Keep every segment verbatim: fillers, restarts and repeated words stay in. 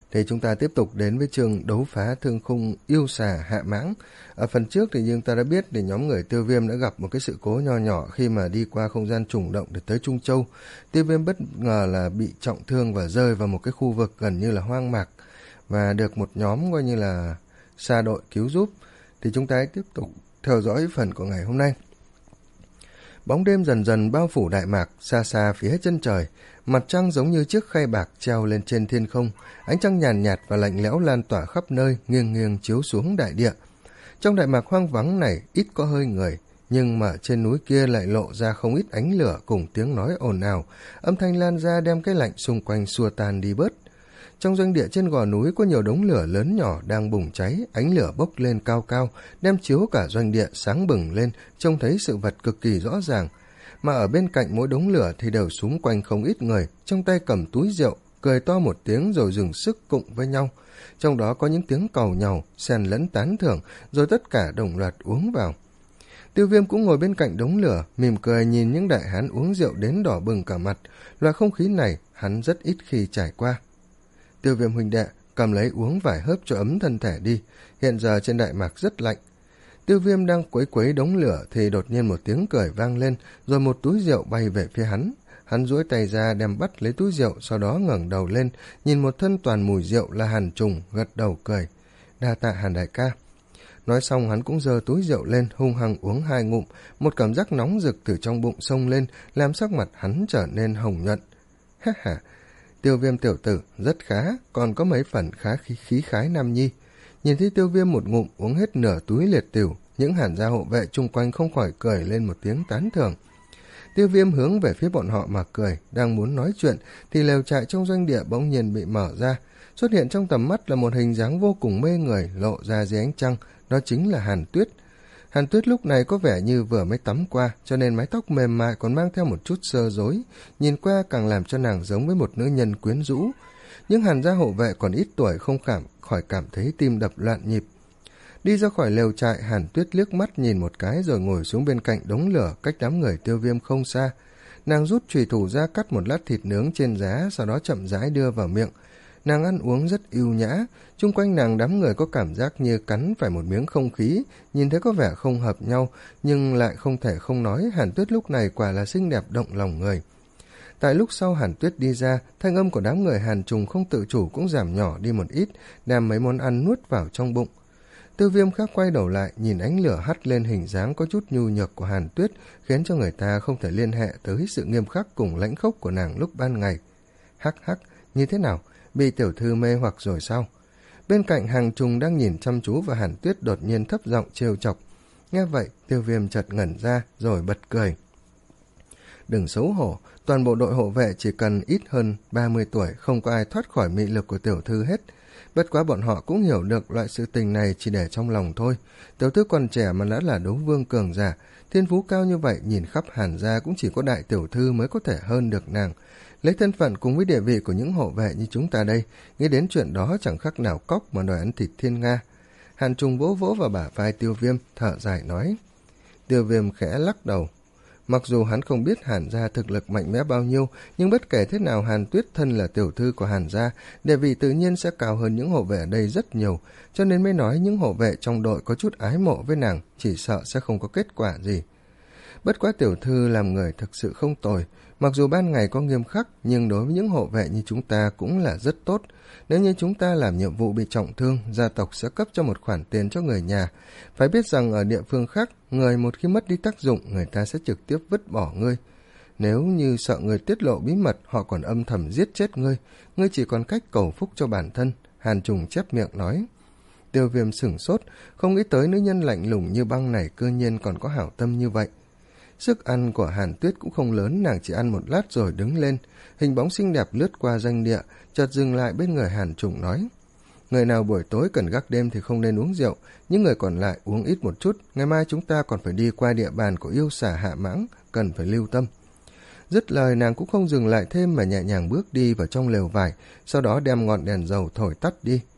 Thì chúng ta tiếp tục đến với chương đấu phá thương khung yêu xà hạ mãng. Ở phần trước thì chúng ta đã biết thì nhóm người Tiêu Viêm đã gặp một cái sự cố nho nhỏ khi mà đi qua không gian trùng động để tới Trung Châu. Tiêu Viêm bất ngờ là bị trọng thương và rơi vào một cái khu vực gần như là hoang mạc và được một nhóm coi như là xa đội cứu giúp. Thì chúng ta hãy tiếp tục theo dõi phần của ngày hôm nay. Bóng đêm dần dần bao phủ Đại Mạc, xa xa phía chân trời, mặt trăng giống như chiếc khay bạc treo lên trên thiên không, ánh trăng nhàn nhạt, nhạt và lạnh lẽo lan tỏa khắp nơi, nghiêng nghiêng chiếu xuống đại địa. Trong Đại Mạc hoang vắng này ít có hơi người, nhưng mà trên núi kia lại lộ ra không ít ánh lửa cùng tiếng nói ồn ào, âm thanh lan ra đem cái lạnh xung quanh xua tan đi bớt. Trong doanh địa trên gò núi có nhiều đống lửa lớn nhỏ đang bùng cháy, ánh lửa bốc lên cao cao, đem chiếu cả doanh địa sáng bừng lên, trông thấy sự vật cực kỳ rõ ràng. Mà ở bên cạnh mỗi đống lửa thì đều xung quanh không ít người, trong tay cầm túi rượu, cười to một tiếng rồi dừng sức cụng với nhau. Trong đó có những tiếng càu nhàu, xen lẫn tán thưởng, rồi tất cả đồng loạt uống vào. Tiêu Viêm cũng ngồi bên cạnh đống lửa, mỉm cười nhìn những đại hán uống rượu đến đỏ bừng cả mặt. Loại không khí này hắn rất ít khi trải qua. Tiêu Viêm huynh đệ, cầm lấy uống vài hớp cho ấm thân thể đi, hiện giờ trên Đại Mạc rất lạnh. Tiêu Viêm đang quấy quấy đống lửa thì đột nhiên một tiếng cười vang lên, rồi một túi rượu bay về phía hắn. Hắn duỗi tay ra đem bắt lấy túi rượu, sau đó ngẩng đầu lên, nhìn một thân toàn mùi rượu là Hàn Trùng, gật đầu cười. Đa tạ Hàn đại ca. Nói xong hắn cũng giơ túi rượu lên, hung hăng uống hai ngụm, một cảm giác nóng rực từ trong bụng xông lên, làm sắc mặt hắn trở nên hồng nhuận. Ha ha, Tiêu Viêm tiểu tử rất khá, còn có mấy phần khá khí, khí khái nam nhi. Nhìn thấy Tiêu Viêm một ngụm uống hết nửa túi liệt tửu, những hàn gia hộ vệ chung quanh không khỏi cười lên một tiếng tán thưởng. Tiêu Viêm hướng về phía bọn họ mà cười, đang muốn nói chuyện thì lều trại trong doanh địa bỗng nhiên bị mở ra. Xuất hiện trong tầm mắt là một hình dáng vô cùng mê người lộ ra dưới ánh trăng, đó chính là Hàn Tuyết. Hàn Tuyết lúc này có vẻ như vừa mới tắm qua, cho nên mái tóc mềm mại còn mang theo một chút sơ rối, nhìn qua càng làm cho nàng giống với một nữ nhân quyến rũ. Nhưng Hàn gia hộ vệ còn ít tuổi không cảm khỏi cảm thấy tim đập loạn nhịp. Đi ra khỏi lều trại, Hàn Tuyết liếc mắt nhìn một cái rồi ngồi xuống bên cạnh đống lửa cách đám người Tiêu Viêm không xa. Nàng rút chùy thủ ra cắt một lát thịt nướng trên giá, sau đó chậm rãi đưa vào miệng. Nàng ăn uống rất ưu nhã, chung quanh nàng đám người có cảm giác như cắn phải một miếng không khí, nhìn thấy có vẻ không hợp nhau, nhưng lại không thể không nói Hàn Tuyết lúc này quả là xinh đẹp động lòng người. Tại lúc sau Hàn Tuyết đi ra, thanh âm của đám người Hàn Trùng không tự chủ cũng giảm nhỏ đi một ít, đem mấy món ăn nuốt vào trong bụng. Tiêu Viêm khác quay đầu lại, nhìn ánh lửa hắt lên hình dáng có chút nhu nhược của Hàn Tuyết, khiến cho người ta không thể liên hệ tới sự nghiêm khắc cùng lãnh khốc của nàng lúc ban ngày. Hắc hắc, như thế nào? Bị tiểu thư mê hoặc rồi sao? Bên cạnh Hàng Trùng đang nhìn chăm chú vào Hàn Tuyết đột nhiên thấp giọng trêu chọc. Nghe vậy, Tiêu Viêm chợt ngẩn ra rồi bật cười. Đừng xấu hổ, toàn bộ đội hộ vệ chỉ cần ít hơn ba mươi tuổi, không có ai thoát khỏi mị lực của tiểu thư hết. Bất quá bọn họ cũng hiểu được loại sự tình này chỉ để trong lòng thôi. Tiểu thư còn trẻ mà đã là đấu vương cường giả, thiên phú cao như vậy, nhìn khắp Hàn gia cũng chỉ có đại tiểu thư mới có thể hơn được nàng. Lấy thân phận cùng với địa vị của những hộ vệ như chúng ta đây, nghĩ đến chuyện đó chẳng khác nào cóc mà đòi ăn thịt thiên nga. Hàn Trùng vỗ vỗ vào bả vai Tiêu Viêm, thở dài nói. Tiêu Viêm khẽ lắc đầu. Mặc dù hắn không biết Hàn gia thực lực mạnh mẽ bao nhiêu, nhưng bất kể thế nào Hàn Tuyết thân là tiểu thư của Hàn gia, địa vị tự nhiên sẽ cao hơn những hộ vệ ở đây rất nhiều, cho nên mới nói những hộ vệ trong đội có chút ái mộ với nàng, chỉ sợ sẽ không có kết quả gì. Bất quá tiểu thư làm người thực sự không tồi, mặc dù ban ngày có nghiêm khắc, nhưng đối với những hộ vệ như chúng ta cũng là rất tốt. Nếu như chúng ta làm nhiệm vụ bị trọng thương, gia tộc sẽ cấp cho một khoản tiền cho người nhà. Phải biết rằng ở địa phương khác, người một khi mất đi tác dụng, người ta sẽ trực tiếp vứt bỏ ngươi. Nếu như sợ người tiết lộ bí mật, họ còn âm thầm giết chết ngươi. Ngươi chỉ còn cách cầu phúc cho bản thân. Hàn Trùng chép miệng nói. Tiêu Viêm sửng sốt, không nghĩ tới nữ nhân lạnh lùng như băng này cơ nhiên còn có hảo tâm như vậy. Sức ăn của Hàn Tuyết cũng không lớn, nàng chỉ ăn một lát rồi đứng lên. Hình bóng xinh đẹp lướt qua doanh địa, chợt dừng lại bên người Hàn Trùng nói. Người nào buổi tối cần gác đêm thì không nên uống rượu, những người còn lại uống ít một chút, ngày mai chúng ta còn phải đi qua địa bàn của yêu xà hạ mãng, cần phải lưu tâm. Dứt lời nàng cũng không dừng lại thêm mà nhẹ nhàng bước đi vào trong lều vải, sau đó đem ngọn đèn dầu thổi tắt đi.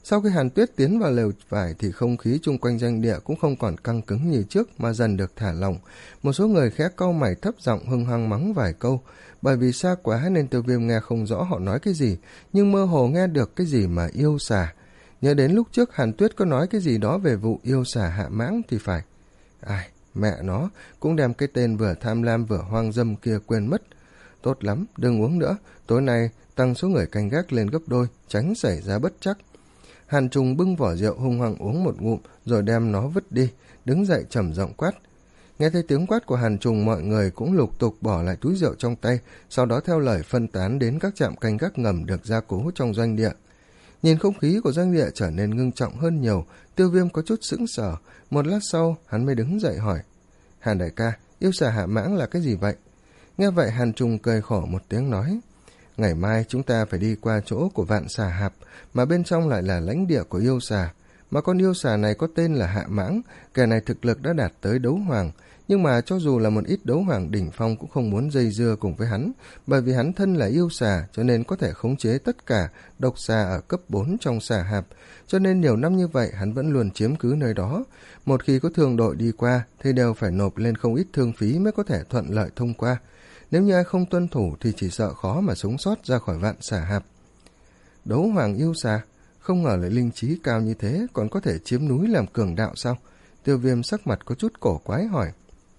Sau khi Hàn Tuyết tiến vào lều vải thì không khí chung quanh doanh địa cũng không còn căng cứng như trước mà dần được thả lỏng. Một số người khẽ cau mày thấp giọng hung hăng mắng vài câu, bởi vì xa quá nên Tiêu Viêm nghe không rõ họ nói cái gì, nhưng mơ hồ nghe được cái gì mà yêu xà. Nhớ đến lúc trước Hàn Tuyết có nói cái gì đó về vụ yêu xà hạ mãng thì phải. Ai, mẹ nó, cũng đem cái tên vừa tham lam vừa hoang dâm kia quên mất. Tốt lắm, đừng uống nữa, tối nay tăng số người canh gác lên gấp đôi, tránh xảy ra bất trắc. Hàn Trùng bưng vỏ rượu hung hăng uống một ngụm rồi đem nó vứt đi, đứng dậy trầm giọng quát. Nghe thấy tiếng quát của Hàn Trùng, mọi người cũng lục tục bỏ lại túi rượu trong tay, sau đó theo lời phân tán đến các trạm canh gác ngầm được gia cố trong doanh địa. Nhìn không khí của doanh địa trở nên ngưng trọng hơn nhiều, Tiêu Viêm có chút sững sờ. Một lát sau hắn mới đứng dậy hỏi: Hàn đại ca, yêu xà hạ mãng là cái gì vậy? Nghe vậy Hàn Trùng cười khổ một tiếng nói: Ngày mai chúng ta phải đi qua chỗ của vạn xà hạp, mà bên trong lại là lãnh địa của yêu xà. Mà con yêu xà này có tên là Hạ Mãng, kẻ này thực lực đã đạt tới đấu hoàng, nhưng mà cho dù là một ít đấu hoàng đỉnh phong cũng không muốn dây dưa cùng với hắn, bởi vì hắn thân là yêu xà cho nên có thể khống chế tất cả độc xà ở cấp bốn trong xà hạp, cho nên nhiều năm như vậy hắn vẫn luôn chiếm cứ nơi đó. Một khi có thương đội đi qua thì đều phải nộp lên không ít thương phí mới có thể thuận lợi thông qua. Nếu như ai không tuân thủ thì chỉ sợ khó mà sống sót ra khỏi vạn xà hạp. Đấu hoàng yêu xà, không ngờ lại linh trí cao như thế, còn có thể chiếm núi làm cường đạo sao? Tiêu Viêm sắc mặt có chút cổ quái hỏi.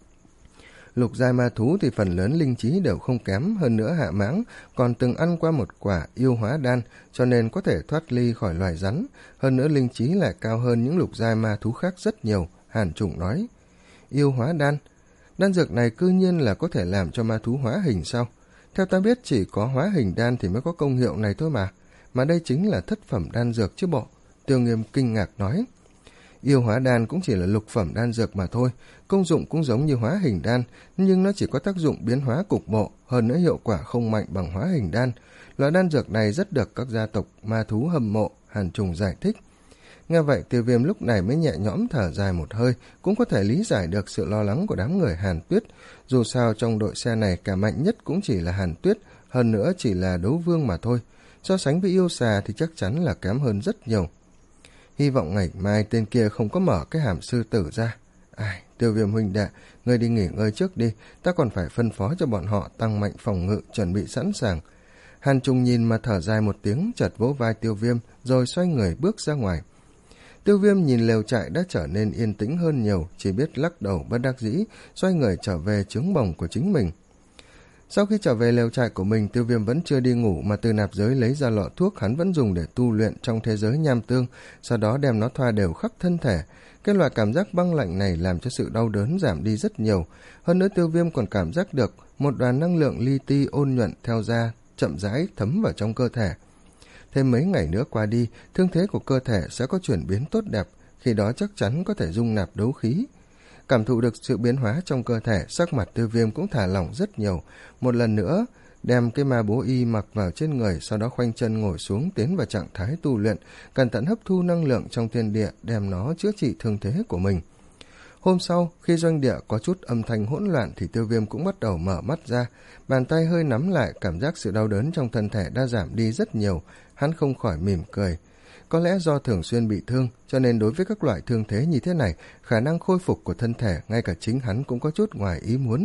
Lục giai ma thú thì phần lớn linh trí đều không kém, hơn nữa Hạ Mãng còn từng ăn qua một quả yêu hóa đan, cho nên có thể thoát ly khỏi loài rắn, hơn nữa linh trí lại cao hơn những lục giai ma thú khác rất nhiều. Hàn Trùng nói. Yêu hóa đan? Đan dược này cư nhiên là có thể làm cho ma thú hóa hình sao? Theo ta biết chỉ có hóa hình đan thì mới có công hiệu này thôi mà, mà đây chính là thất phẩm đan dược chứ bộ. Tiêu Nghiêm kinh ngạc nói. Yêu hóa đan cũng chỉ là lục phẩm đan dược mà thôi, công dụng cũng giống như hóa hình đan, nhưng nó chỉ có tác dụng biến hóa cục bộ, hơn nữa hiệu quả không mạnh bằng hóa hình đan. Loại đan dược này rất được các gia tộc ma thú hâm mộ, Hàn Trùng giải thích. Nghe vậy Tiêu Viêm lúc này mới nhẹ nhõm thở dài một hơi, cũng có thể lý giải được sự lo lắng của đám người Hàn Tuyết. Dù sao trong đội xe này cả mạnh nhất cũng chỉ là Hàn Tuyết, hơn nữa chỉ là đấu vương mà thôi. So sánh với yêu xà thì chắc chắn là kém hơn rất nhiều. Hy vọng ngày mai tên kia không có mở cái hàm sư tử ra. Ai, Tiêu Viêm huynh đệ, ngươi đi nghỉ ngơi trước đi, ta còn phải phân phó cho bọn họ tăng mạnh phòng ngự, chuẩn bị sẵn sàng. Hàn Trùng nhìn mà thở dài một tiếng, chợt vỗ vai Tiêu Viêm, rồi xoay người bước ra ngoài. Tiêu Viêm nhìn lều trại đã trở nên yên tĩnh hơn nhiều, chỉ biết lắc đầu bất đắc dĩ, xoay người trở về trướng bồng của chính mình. Sau khi trở về lều trại của mình, Tiêu Viêm vẫn chưa đi ngủ mà từ nạp giới lấy ra lọ thuốc hắn vẫn dùng để tu luyện trong thế giới nham tương, sau đó đem nó thoa đều khắp thân thể. Cái loại cảm giác băng lạnh này làm cho sự đau đớn giảm đi rất nhiều. Hơn nữa Tiêu Viêm còn cảm giác được một đoàn năng lượng li ti ôn nhuận theo da chậm rãi thấm vào trong cơ thể. Thêm mấy ngày nữa qua đi, thương thế của cơ thể sẽ có chuyển biến tốt đẹp, khi đó chắc chắn có thể dung nạp đấu khí. Cảm thụ được sự biến hóa trong cơ thể, sắc mặt Tiêu Viêm cũng thả lỏng rất nhiều. Một lần nữa đem cái ma bố y mặc vào trên người, sau đó khoanh chân ngồi xuống tiến vào trạng thái tu luyện, cẩn thận hấp thu năng lượng trong thiên địa, đem nó chữa trị thương thế của mình. Hôm sau, khi doanh địa có chút âm thanh hỗn loạn thì Tiêu Viêm cũng bắt đầu mở mắt ra, bàn tay hơi nắm lại, cảm giác sự đau đớn trong thân thể đã giảm đi rất nhiều. Hắn không khỏi mỉm cười. Có lẽ do thường xuyên bị thương, cho nên đối với các loại thương thế như thế này, khả năng khôi phục của thân thể ngay cả chính hắn cũng có chút ngoài ý muốn.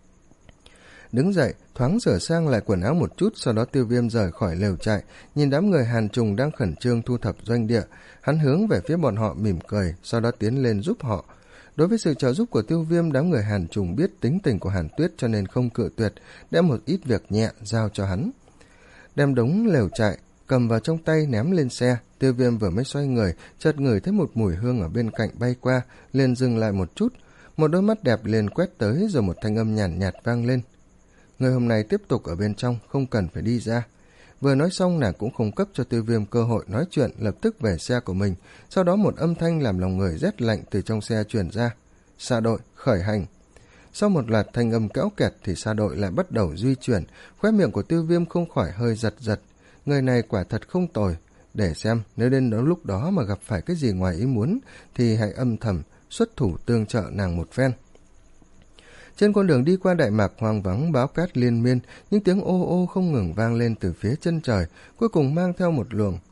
Đứng dậy, thoáng sửa sang lại quần áo một chút, sau đó Tiêu Viêm rời khỏi lều trại, nhìn đám người Hàn Trùng đang khẩn trương thu thập doanh địa, hắn hướng về phía bọn họ mỉm cười, sau đó tiến lên giúp họ. Đối với sự trợ giúp của Tiêu Viêm, đám người Hàn Trùng biết tính tình của Hàn Tuyết cho nên không cự tuyệt, đem một ít việc nhẹ giao cho hắn. Đem đống lều trại cầm vào trong tay ném lên xe. Tiêu Viêm vừa mới xoay người, chợt ngửi thấy một mùi hương ở bên cạnh bay qua, liền dừng lại một chút. Một đôi mắt đẹp liền quét tới, rồi một thanh âm nhàn nhạt, nhạt vang lên. Người hôm nay tiếp tục ở bên trong, không cần phải đi ra. Vừa nói xong, nàng cũng không cấp cho Tiêu Viêm cơ hội nói chuyện, lập tức về xe của mình. Sau đó một âm thanh làm lòng người rét lạnh từ trong xe truyền ra. Xa đội, khởi hành. Sau một loạt thanh âm kéo kẹt thì xa đội lại bắt đầu di chuyển, khóe miệng của Tiêu Viêm không khỏi hơi giật giật. Người này quả thật không tồi, để xem nếu đến đó lúc đó mà gặp phải cái gì ngoài ý muốn thì hãy âm thầm xuất thủ tương trợ nàng một phen. Trên con đường đi qua Đại Mạc hoang vắng, bão cát liên miên, những tiếng ô ô không ngừng vang lên từ phía chân trời, cuối cùng mang theo một luồng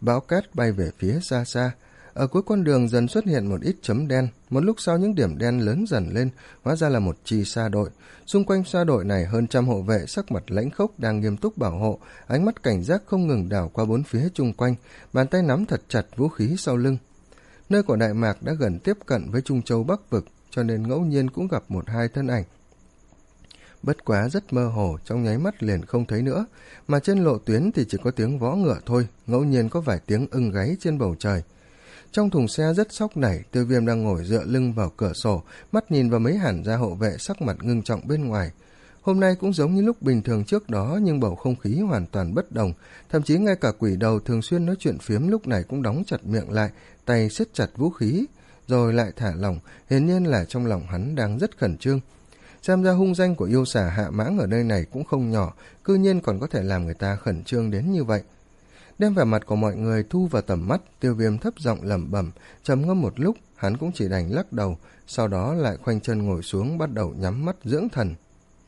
bão cát bay về phía xa xa. Ở cuối con đường dần xuất hiện một ít chấm đen, một lúc sau những điểm đen lớn dần lên, hóa ra là một chi sa đội. Xung quanh sa đội này hơn trăm hộ vệ sắc mặt lãnh khốc đang nghiêm túc bảo hộ, ánh mắt cảnh giác không ngừng đảo qua bốn phía chung quanh, bàn tay nắm thật chặt vũ khí sau lưng. Nơi của Đại Mạc đã gần tiếp cận với Trung Châu Bắc Vực, cho nên ngẫu nhiên cũng gặp một hai thân ảnh. Bất quá rất mơ hồ, trong nháy mắt liền không thấy nữa, mà trên lộ tuyến thì chỉ có tiếng vó ngựa thôi, ngẫu nhiên có vài tiếng ưng gáy trên bầu trời. Trong thùng xe rất sóc nảy, Tiêu Viêm đang ngồi dựa lưng vào cửa sổ, mắt nhìn vào mấy hàn gia hộ vệ sắc mặt ngưng trọng bên ngoài. Hôm nay cũng giống như lúc bình thường trước đó, nhưng bầu không khí hoàn toàn bất đồng, thậm chí ngay cả quỷ đầu thường xuyên nói chuyện phiếm lúc này cũng đóng chặt miệng lại, tay siết chặt vũ khí, rồi lại thả lỏng, hiển nhiên là trong lòng hắn đang rất khẩn trương. Xem ra hung danh của yêu xà Hạ Mãng ở nơi này cũng không nhỏ, cư nhiên còn có thể làm người ta khẩn trương đến như vậy. Đem vẻ mặt của mọi người thu vào tầm mắt, Tiêu Viêm thấp giọng lẩm bẩm, trầm ngâm một lúc, hắn cũng chỉ đành lắc đầu, sau đó lại khoanh chân ngồi xuống bắt đầu nhắm mắt dưỡng thần.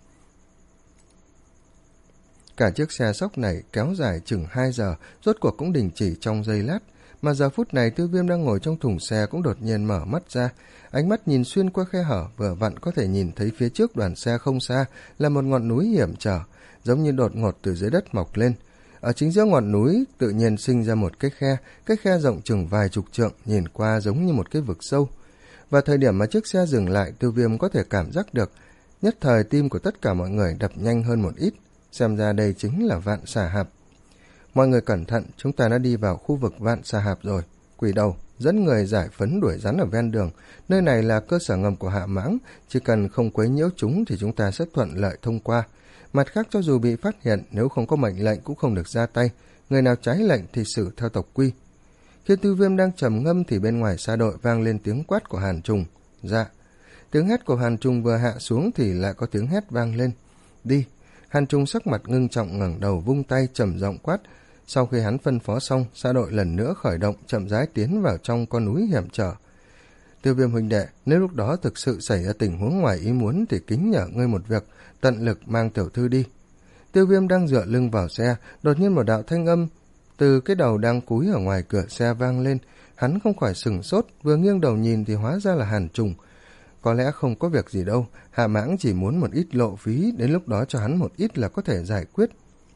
Cả chiếc xe sóc này kéo dài chừng hai giờ, rốt cuộc cũng đình chỉ trong giây lát, mà giờ phút này Tiêu Viêm đang ngồi trong thùng xe cũng đột nhiên mở mắt ra, ánh mắt nhìn xuyên qua khe hở, vừa vặn có thể nhìn thấy phía trước đoàn xe không xa là một ngọn núi hiểm trở, giống như đột ngột từ dưới đất mọc lên. Ở chính giữa ngọn núi tự nhiên sinh ra một cái khe, cái khe rộng chừng vài chục trượng, nhìn qua giống như một cái vực sâu. Và thời điểm mà chiếc xe dừng lại, Tiêu Viêm có thể cảm giác được, nhất thời tim của tất cả mọi người đập nhanh hơn một ít, xem ra đây chính là Vạn Xà Hạp. Mọi người cẩn thận, chúng ta đã đi vào khu vực Vạn Xà Hạp rồi. Quỷ đầu, dẫn người giải phấn đuổi rắn ở ven đường, nơi này là cơ sở ngầm của Hạ Mãng, chỉ cần không quấy nhiễu chúng thì chúng ta sẽ thuận lợi thông qua. Mặt khác, cho dù bị phát hiện, nếu không có mệnh lệnh cũng không được ra tay, người nào trái lệnh thì xử theo tộc quy. Khi Tiêu Viêm đang trầm ngâm thì bên ngoài xa đội vang lên tiếng quát của Hàn Trùng. Dạ. Tiếng hét của Hàn Trùng vừa hạ xuống thì lại có tiếng hét vang lên. Đi. Hàn Trùng sắc mặt ngưng trọng ngẩng đầu vung tay trầm giọng quát. Sau khi hắn phân phó xong, xa đội lần nữa khởi động, chậm rãi tiến vào trong con núi hiểm trở. Tiêu Viêm huynh đệ, nếu lúc đó thực sự xảy ra tình huống ngoài ý muốn thì kính nhờ ngươi một việc, tận lực mang tiểu thư đi. Tiêu Viêm đang dựa lưng vào xe, đột nhiên một đạo thanh âm từ cái đầu đang cúi ở ngoài cửa xe vang lên. Hắn không khỏi sửng sốt, vừa nghiêng đầu nhìn thì hóa ra là Hàn Trùng. Có lẽ không có việc gì đâu, Hạ Mãng chỉ muốn một ít lộ phí, đến lúc đó cho hắn một ít là có thể giải quyết.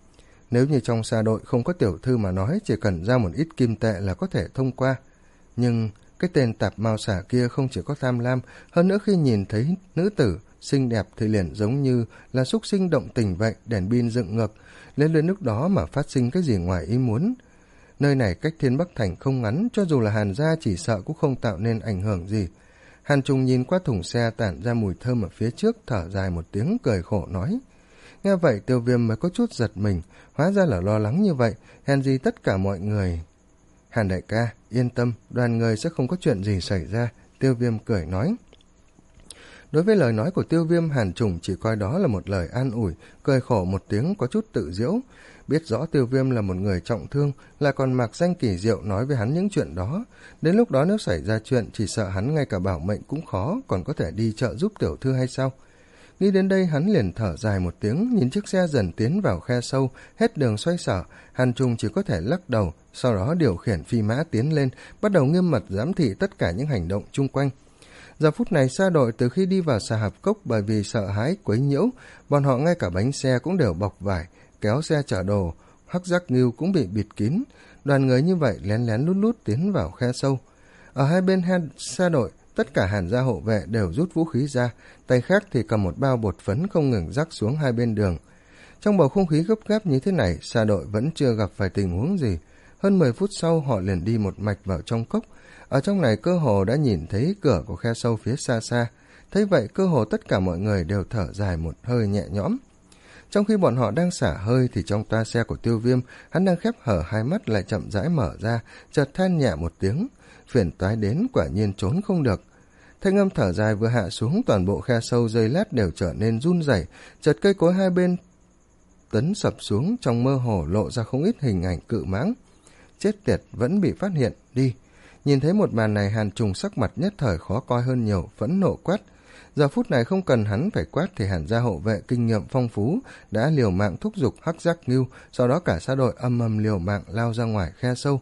Nếu như trong xa đội không có tiểu thư mà nói, chỉ cần ra một ít kim tệ là có thể thông qua. Nhưng cái tên tạp mao xả kia không chỉ có tham lam, hơn nữa khi nhìn thấy nữ tử xinh đẹp thì liền giống như là súc sinh động tình vậy, đèn pin dựng ngược, lên đến lúc đó mà phát sinh cái gì ngoài ý muốn. Nơi này cách Thiên Bắc Thành không ngắn, cho dù là Hàn gia chỉ sợ cũng không tạo nên ảnh hưởng gì. Hàn Trùng nhìn qua thùng xe tản ra mùi thơm ở phía trước, thở dài một tiếng cười khổ nói. Nghe vậy Tiêu Viêm mới có chút giật mình, hóa ra là lo lắng như vậy, hèn gì tất cả mọi người. Hàn đại ca, yên tâm, đoàn người sẽ không có chuyện gì xảy ra, Tiêu Viêm cười nói. Đối với lời nói của Tiêu Viêm, Hàn Trùng chỉ coi đó là một lời an ủi, cười khổ một tiếng có chút tự giễu. Biết rõ Tiêu Viêm là một người trọng thương, là còn mạc danh kỳ diệu nói với hắn những chuyện đó. Đến lúc đó nếu xảy ra chuyện, chỉ sợ hắn ngay cả bảo mệnh cũng khó, còn có thể đi trợ giúp tiểu thư hay sao? Nghĩ đến đây hắn liền thở dài một tiếng, nhìn chiếc xe dần tiến vào khe sâu, hết đường xoay sở, Hàn Trùng chỉ có thể lắc đầu, sau đó điều khiển phi mã tiến lên, bắt đầu nghiêm mật giám thị tất cả những hành động chung quanh. Giờ phút này xa đội từ khi đi vào Xà Hạp Cốc, bởi vì sợ hãi quấy nhiễu, bọn họ ngay cả bánh xe cũng đều bọc vải, kéo xe chở đồ, hắc giác ngưu cũng bị bịt kín. Đoàn người như vậy lén lén lút lút tiến vào khe sâu. Ở hai bên xa đội, tất cả Hàn gia hộ vệ đều rút vũ khí ra, tay khác thì cầm một bao bột phấn không ngừng rắc xuống hai bên đường. Trong bầu không khí gấp gáp như thế này, xa đội vẫn chưa gặp phải tình huống gì. Hơn mười phút sau họ liền đi một mạch vào trong cốc. Ở trong này cơ hồ đã nhìn thấy cửa của khe sâu phía xa xa. Thấy vậy cơ hồ tất cả mọi người đều thở dài một hơi nhẹ nhõm. Trong khi bọn họ đang xả hơi thì trong toa xe của Tiêu Viêm, hắn đang khép hở hai mắt lại chậm rãi mở ra, chợt than nhẹ một tiếng. Phiền toái đến quả nhiên trốn không được. Thanh âm thở dài vừa hạ xuống, toàn bộ khe sâu giây lát đều trở nên run rẩy, chợt cây cối hai bên tấn sập xuống, trong mơ hồ lộ ra không ít hình ảnh cự mãng. Chết tiệt, vẫn bị phát hiện, đi. Nhìn thấy một màn này, Hàn Trùng sắc mặt nhất thời khó coi hơn nhiều, phẫn nộ quát. Giờ phút này không cần hắn phải quát thì Hàn gia hộ vệ kinh nghiệm phong phú đã liều mạng thúc giục hắc giác ngưu, sau đó cả sa đội âm âm liều mạng lao ra ngoài khe sâu.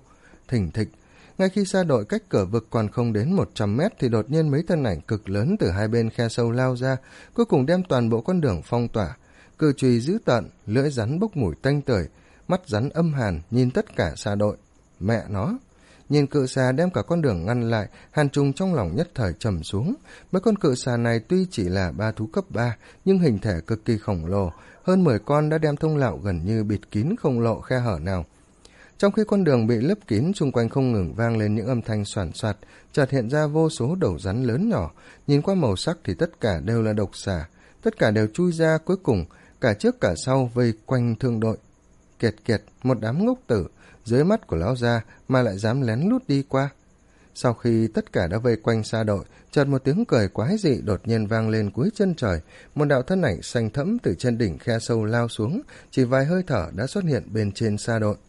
thình thịch. Ngay khi xa đội cách cửa vực còn không đến một trăm mét thì đột nhiên mấy thân ảnh cực lớn từ hai bên khe sâu lao ra, cuối cùng đem toàn bộ con đường phong tỏa. Cự chùy dữ tợn, lưỡi rắn bốc mùi tanh tưởi, mắt rắn âm hàn nhìn tất cả xa đội. Mẹ nó! Nhìn cự xà đem cả con đường ngăn lại, Hàn Trùng trong lòng nhất thời trầm xuống. Mấy con cự xà này tuy chỉ là ba thú cấp ba, nhưng hình thể cực kỳ khổng lồ, hơn mười con đã đem thông lạo gần như bịt kín không lộ khe hở nào. Trong khi con đường bị lấp kín, xung quanh không ngừng vang lên những âm thanh soàn soạt, chợt hiện ra vô số đầu rắn lớn nhỏ, nhìn qua màu sắc thì tất cả đều là độc xà, tất cả đều chui ra, cuối cùng cả trước cả sau vây quanh thương đội. Kiệt kiệt, một đám ngốc tử, dưới mắt của lão gia mà lại dám lén lút đi qua. Sau khi tất cả đã vây quanh xa đội, chợt một tiếng cười quái dị đột nhiên vang lên cuối chân trời, một đạo thân ảnh xanh thẫm từ trên đỉnh khe sâu lao xuống, chỉ vài hơi thở đã xuất hiện bên trên xa đội.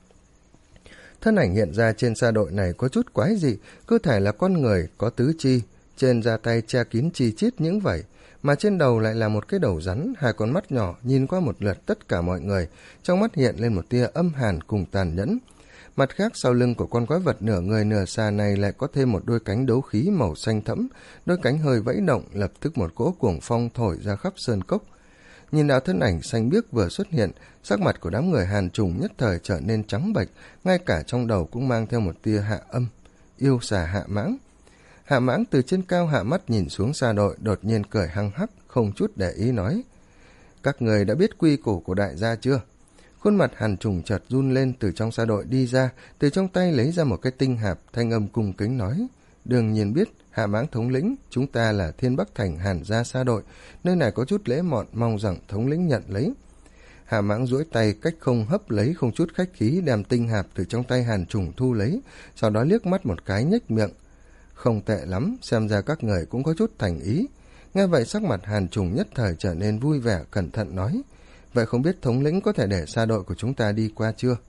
Thân ảnh hiện ra trên xa đội này có chút quái dị, cơ thể là con người có tứ chi, trên da tay che kín chi chít những vảy, mà trên đầu lại là một cái đầu rắn, hai con mắt nhỏ nhìn qua một lượt tất cả mọi người, trong mắt hiện lên một tia âm hàn cùng tàn nhẫn. Mặt khác, sau lưng của con quái vật nửa người nửa xà này lại có thêm một đôi cánh đấu khí màu xanh thẫm, đôi cánh hơi vẫy động, lập tức một cỗ cuồng phong thổi ra khắp sơn cốc. Nhìn đạo thân ảnh xanh biếc vừa xuất hiện, sắc mặt của đám người Hàn Trùng nhất thời trở nên trắng bệch, ngay cả trong đầu cũng mang theo một tia hạ âm, yêu xà Hạ Mãng. Hạ Mãng từ trên cao hạ mắt nhìn xuống xa đội, đột nhiên cười hăng hắc, không chút để ý nói: các người đã biết quy củ của đại gia chưa? Khuôn mặt Hàn Trùng chợt run lên, từ trong xa đội đi ra, từ trong tay lấy ra một cái tinh hạp, thanh âm cung kính nói: đương nhiên biết, Hạ Mãng thống lĩnh, chúng ta là Thiên Bắc Thành Hàn gia xa đội, nơi này có chút lễ mọn, mong rằng thống lĩnh nhận lấy. Hạ Mãng duỗi tay cách không hấp lấy, không chút khách khí đem tinh hạp từ trong tay Hàn Trùng thu lấy, sau đó liếc mắt một cái nhếch miệng: không tệ lắm, xem ra các người cũng có chút thành ý. Nghe vậy sắc mặt Hàn Trùng nhất thời trở nên vui vẻ, cẩn thận nói: vậy không biết thống lĩnh có thể để xa đội của chúng ta đi qua chưa?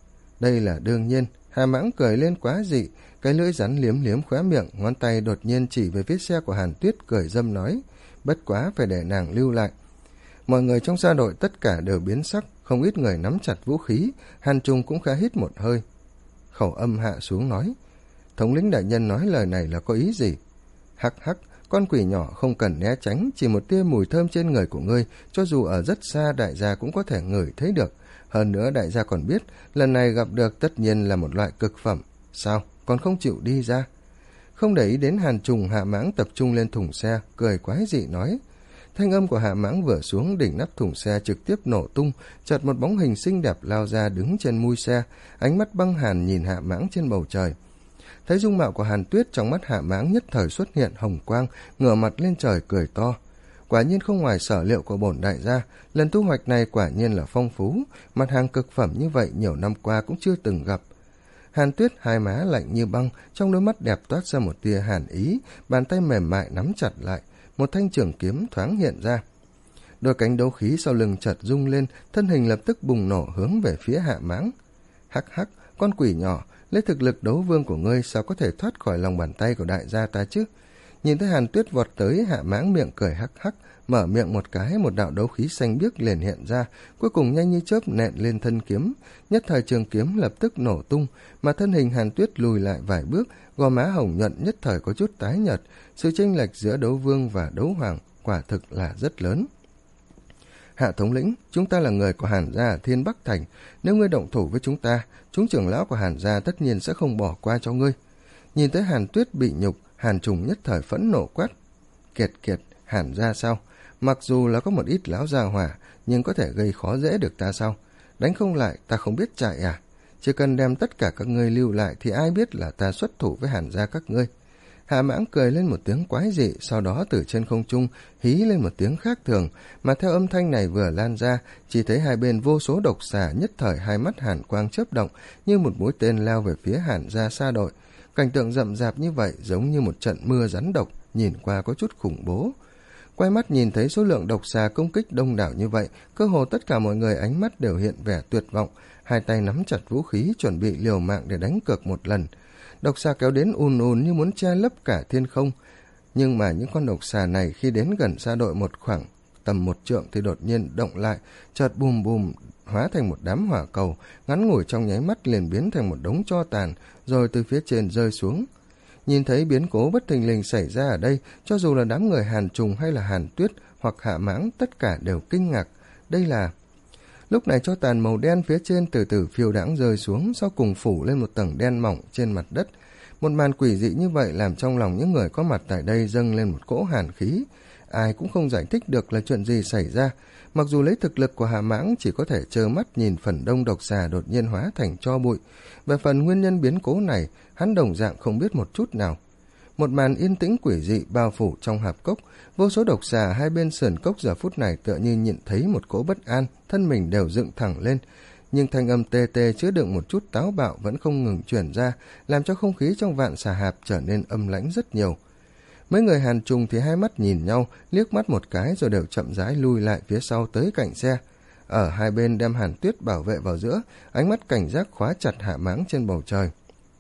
Đây là đương nhiên. Hạ Mãng cười lên quá dị, cái lưỡi rắn liếm liếm khóe miệng, ngón tay đột nhiên chỉ về phía xe của Hàn Tuyết, cười dâm nói: bất quá phải để nàng lưu lại. Mọi người trong xa đội tất cả đều biến sắc, không ít người nắm chặt vũ khí. Hàn Trùng cũng khẽ hít một hơi, khẩu âm hạ xuống nói: thống lĩnh đại nhân nói lời này là có ý gì? Hắc hắc, con quỷ nhỏ không cần né tránh, chỉ một tia mùi thơm trên người của ngươi, cho dù ở rất xa đại gia cũng có thể ngửi thấy được. Hơn nữa đại gia còn biết, lần này gặp được tất nhiên là một loại cực phẩm. Sao, còn không chịu đi ra? Không để ý đến Hàn Trùng, Hạ Mãng tập trung lên thùng xe, cười quái dị nói. Thanh âm của Hạ Mãng vừa xuống, đỉnh nắp thùng xe trực tiếp nổ tung, chợt một bóng hình xinh đẹp lao ra đứng trên mui xe, ánh mắt băng hàn nhìn Hạ Mãng trên bầu trời. Thấy dung mạo của Hàn Tuyết, trong mắt Hạ Mãng nhất thời xuất hiện hồng quang, ngửa mặt lên trời cười to. Quả nhiên không ngoài sở liệu của bổn đại gia, lần thu hoạch này quả nhiên là phong phú, mặt hàng cực phẩm như vậy nhiều năm qua cũng chưa từng gặp. Hàn Tuyết hai má lạnh như băng, trong đôi mắt đẹp toát ra một tia hàn ý, bàn tay mềm mại nắm chặt lại, một thanh trường kiếm thoáng hiện ra. Đôi cánh đấu khí sau lưng chợt rung lên, thân hình lập tức bùng nổ hướng về phía Hạ Mãng. Hắc hắc, con quỷ nhỏ, lấy thực lực đấu vương của ngươi sao có thể thoát khỏi lòng bàn tay của đại gia ta chứ? Nhìn thấy Hàn Tuyết vọt tới, Hạ Mãng miệng cười hắc hắc, mở miệng một cái, một đạo đấu khí xanh biếc liền hiện ra, cuối cùng nhanh như chớp nện lên thân kiếm, nhất thời trường kiếm lập tức nổ tung, mà thân hình Hàn Tuyết lùi lại vài bước, gò má hồng nhuận nhất thời có chút tái nhợt, sự chênh lệch giữa đấu vương và đấu hoàng quả thực là rất lớn. Hạ thống lĩnh, chúng ta là người của Hàn gia ở Thiên Bắc Thành, nếu ngươi động thủ với chúng ta, chúng trưởng lão của Hàn gia tất nhiên sẽ không bỏ qua cho ngươi. Nhìn tới Hàn Tuyết bị nhục, Hàn Trùng nhất thời phẫn nộ quát. Kiệt kiệt, Hàn gia sao? Mặc dù là có một ít lão gia hỏa, nhưng có thể gây khó dễ được ta sao? Đánh không lại, ta không biết chạy à? Chỉ cần đem tất cả các ngươi lưu lại thì ai biết là ta xuất thủ với Hàn gia các ngươi. Hạ Mãng cười lên một tiếng quái dị, sau đó từ trên không trung hí lên một tiếng khác thường, mà theo âm thanh này vừa lan ra, chỉ thấy hai bên vô số độc xà nhất thời hai mắt hàn quang chớp động, như một mũi tên lao về phía Hàn gia xa đội. Cảnh tượng rậm rạp như vậy giống như một trận mưa rắn độc, nhìn qua có chút khủng bố. Quay mắt nhìn thấy số lượng độc xà công kích đông đảo như vậy, cơ hồ tất cả mọi người ánh mắt đều hiện vẻ tuyệt vọng, hai tay nắm chặt vũ khí chuẩn bị liều mạng để đánh cược một lần. Độc xà kéo đến ùn ùn như muốn che lấp cả thiên không, nhưng mà những con độc xà này khi đến gần xa đội một khoảng tầm một trượng thì đột nhiên động lại, chợt bùm bùm hóa thành một đám hỏa cầu, ngắn ngủi trong nháy mắt liền biến thành một đống tro tàn, rồi từ phía trên rơi xuống. Nhìn thấy biến cố bất thình lình xảy ra ở đây, cho dù là đám người Hàn Trùng hay là Hàn Tuyết hoặc Hạ Mãng, tất cả đều kinh ngạc. Đây là... Lúc này tro tàn màu đen phía trên từ từ phiêu đãng rơi xuống, sau cùng phủ lên một tầng đen mỏng trên mặt đất. Một màn quỷ dị như vậy làm trong lòng những người có mặt tại đây dâng lên một cỗ hàn khí. Ai cũng không giải thích được là chuyện gì xảy ra. Mặc dù lấy thực lực của Hạ Mãng chỉ có thể trơ mắt nhìn phần đông độc xà đột nhiên hóa thành tro bụi. Về phần nguyên nhân biến cố này, hắn đồng dạng không biết một chút nào. Một màn yên tĩnh quỷ dị bao phủ trong hạp cốc, vô số độc xà hai bên sườn cốc giờ phút này tựa như nhận thấy một cỗ bất an, thân mình đều dựng thẳng lên. Nhưng thanh âm tê tê chứa đựng một chút táo bạo vẫn không ngừng truyền ra, làm cho không khí trong vạn xà hạp trở nên âm lãnh rất nhiều. Mấy người Hàn Trùng thì hai mắt nhìn nhau, liếc mắt một cái rồi đều chậm rãi lui lại phía sau tới cạnh xe. Ở hai bên đem Hàn Tuyết bảo vệ vào giữa, ánh mắt cảnh giác khóa chặt Hạ Mãng trên bầu trời.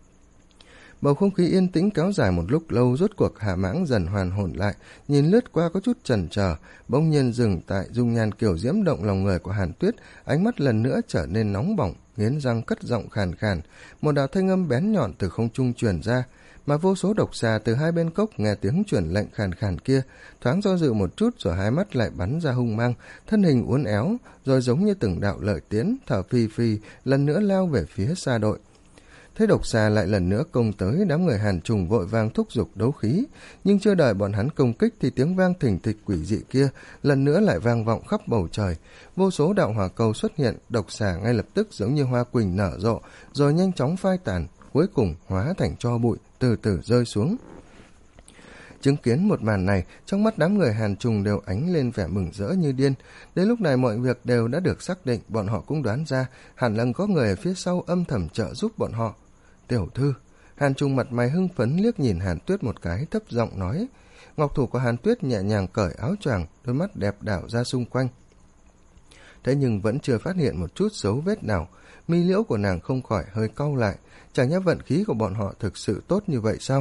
Bầu không khí yên tĩnh kéo dài một lúc lâu, rốt cuộc Hạ Mãng dần hoàn hồn lại, nhìn lướt qua có chút chần chờ, bỗng nhiên dừng tại dung nhan kiểu diễm động lòng người của Hàn Tuyết, ánh mắt lần nữa trở nên nóng bỏng, nghiến răng cất giọng khàn khàn, một đạo thanh âm bén nhọn từ không trung truyền ra, mà vô số độc xà từ hai bên cốc nghe tiếng truyền lệnh khàn khàn kia, thoáng do dự một chút rồi hai mắt lại bắn ra hung mang, thân hình uốn éo, rồi giống như từng đạo lợi tiến, thở phì phì, lần nữa lao về phía xa đội. Thấy độc xà lại lần nữa công tới, đám người Hàn Trùng vội vàng thúc giục đấu khí, nhưng chưa đợi bọn hắn công kích thì tiếng vang thình thịch quỷ dị kia lần nữa lại vang vọng khắp bầu trời. Vô số đạo hỏa cầu xuất hiện, độc xà ngay lập tức giống như hoa quỳnh nở rộ, rồi nhanh chóng phai tàn, cuối cùng hóa thành tro bụi, từ từ rơi xuống. Chứng kiến một màn này, trong mắt đám người Hàn Trùng đều ánh lên vẻ mừng rỡ như điên. Đến lúc này mọi việc đều đã được xác định, bọn họ cũng đoán ra hẳn là có người ở phía sau âm thầm trợ giúp bọn họ. Tiểu thư, Hàn Trùng mặt mày hưng phấn liếc nhìn Hàn Tuyết một cái, thấp giọng nói. Ngọc thủ của Hàn Tuyết nhẹ nhàng cởi áo choàng, đôi mắt đẹp đảo ra xung quanh. Thế nhưng vẫn chưa phát hiện một chút dấu vết nào, mi liễu của nàng không khỏi hơi cau lại, chẳng nhẽ vận khí của bọn họ thực sự tốt như vậy sao?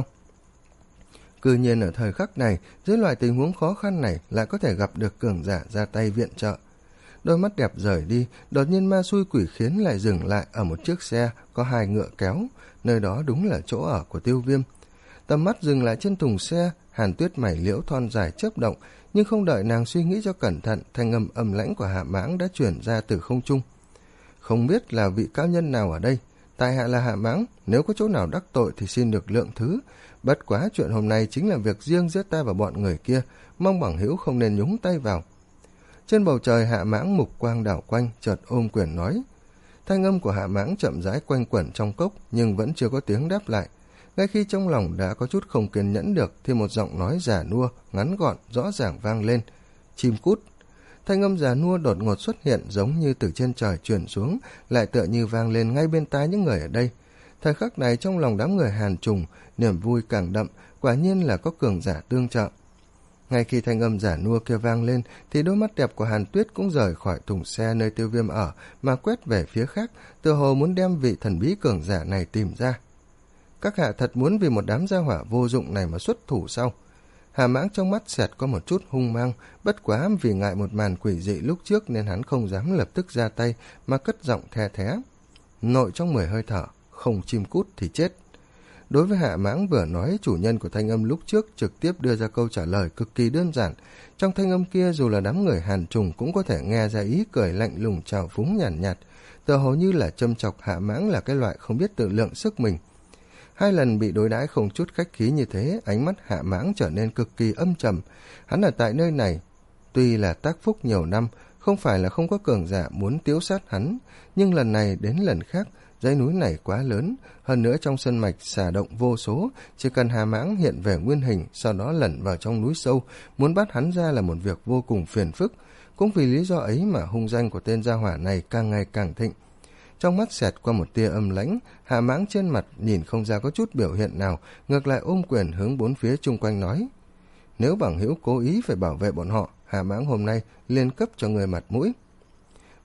Cư nhiên ở thời khắc này, dưới loại tình huống khó khăn này lại có thể gặp được cường giả ra tay viện trợ. Đôi mắt đẹp rời đi, đột nhiên ma xui quỷ khiến lại dừng lại ở một chiếc xe có hai ngựa kéo, nơi đó đúng là chỗ ở của Tiêu Viêm. Tầm mắt dừng lại trên thùng xe, Hàn Tuyết mày liễu thon dài chớp động, nhưng không đợi nàng suy nghĩ cho cẩn thận, thanh âm âm lãnh của Hạ Mãng đã chuyển ra từ không trung. Không biết là vị cao nhân nào ở đây, tại hạ là Hạ Mãng, nếu có chỗ nào đắc tội thì xin được lượng thứ. Bất quá chuyện hôm nay chính là việc riêng giữa ta và bọn người kia, mong bằng hữu không nên nhúng tay vào. Trên bầu trời Hạ Mãng mục quang đảo quanh, chợt ôm quyền nói. Thanh âm của Hạ Mãng chậm rãi quanh quẩn trong cốc, nhưng vẫn chưa có tiếng đáp lại. Ngay khi trong lòng đã có chút không kiên nhẫn được, thì một giọng nói già nua, ngắn gọn, rõ ràng vang lên. Chim cút. Thanh âm già nua đột ngột xuất hiện giống như từ trên trời truyền xuống, lại tựa như vang lên ngay bên tai những người ở đây. Thời khắc này trong lòng đám người Hàn Trùng, niềm vui càng đậm, quả nhiên là có cường giả tương trợ. Ngay khi thanh âm giả nua kia vang lên, thì đôi mắt đẹp của Hàn Tuyết cũng rời khỏi thùng xe nơi Tiêu Viêm ở, mà quét về phía khác, tựa hồ muốn đem vị thần bí cường giả này tìm ra. Các hạ thật muốn vì một đám gia hỏa vô dụng này mà xuất thủ sao? Hà Mãng trong mắt xẹt có một chút hung mang, bất quá vì ngại một màn quỷ dị lúc trước nên hắn không dám lập tức ra tay, mà cất giọng the thé. Nội trong mười hơi thở, không chim cút thì chết. Đối với Hạ Mãng vừa nói, chủ nhân của thanh âm lúc trước trực tiếp đưa ra câu trả lời cực kỳ đơn giản. Trong thanh âm kia dù là đám người Hàn Trùng cũng có thể nghe ra ý cười lạnh lùng trào phúng nhàn nhạt, nhạt, tựa hồ như là châm chọc Hạ Mãng là cái loại không biết tự lượng sức mình. Hai lần bị đối đãi không chút khách khí như thế, ánh mắt Hạ Mãng trở nên cực kỳ âm trầm. Hắn ở tại nơi này, tuy là tác phúc nhiều năm, không phải là không có cường giả muốn tiếu sát hắn, nhưng lần này đến lần khác, dãy núi này quá lớn, hơn nữa trong sân mạch xà động vô số, chỉ cần Hà Mãng hiện về nguyên hình, sau đó lẩn vào trong núi sâu, muốn bắt hắn ra là một việc vô cùng phiền phức. Cũng vì lý do ấy mà hung danh của tên gia hỏa này càng ngày càng thịnh. Trong mắt xẹt qua một tia âm lãnh, Hà Mãng trên mặt nhìn không ra có chút biểu hiện nào, ngược lại ôm quyền hướng bốn phía chung quanh nói. Nếu bằng hữu cố ý phải bảo vệ bọn họ, Hà Mãng hôm nay liền cấp cho người mặt mũi.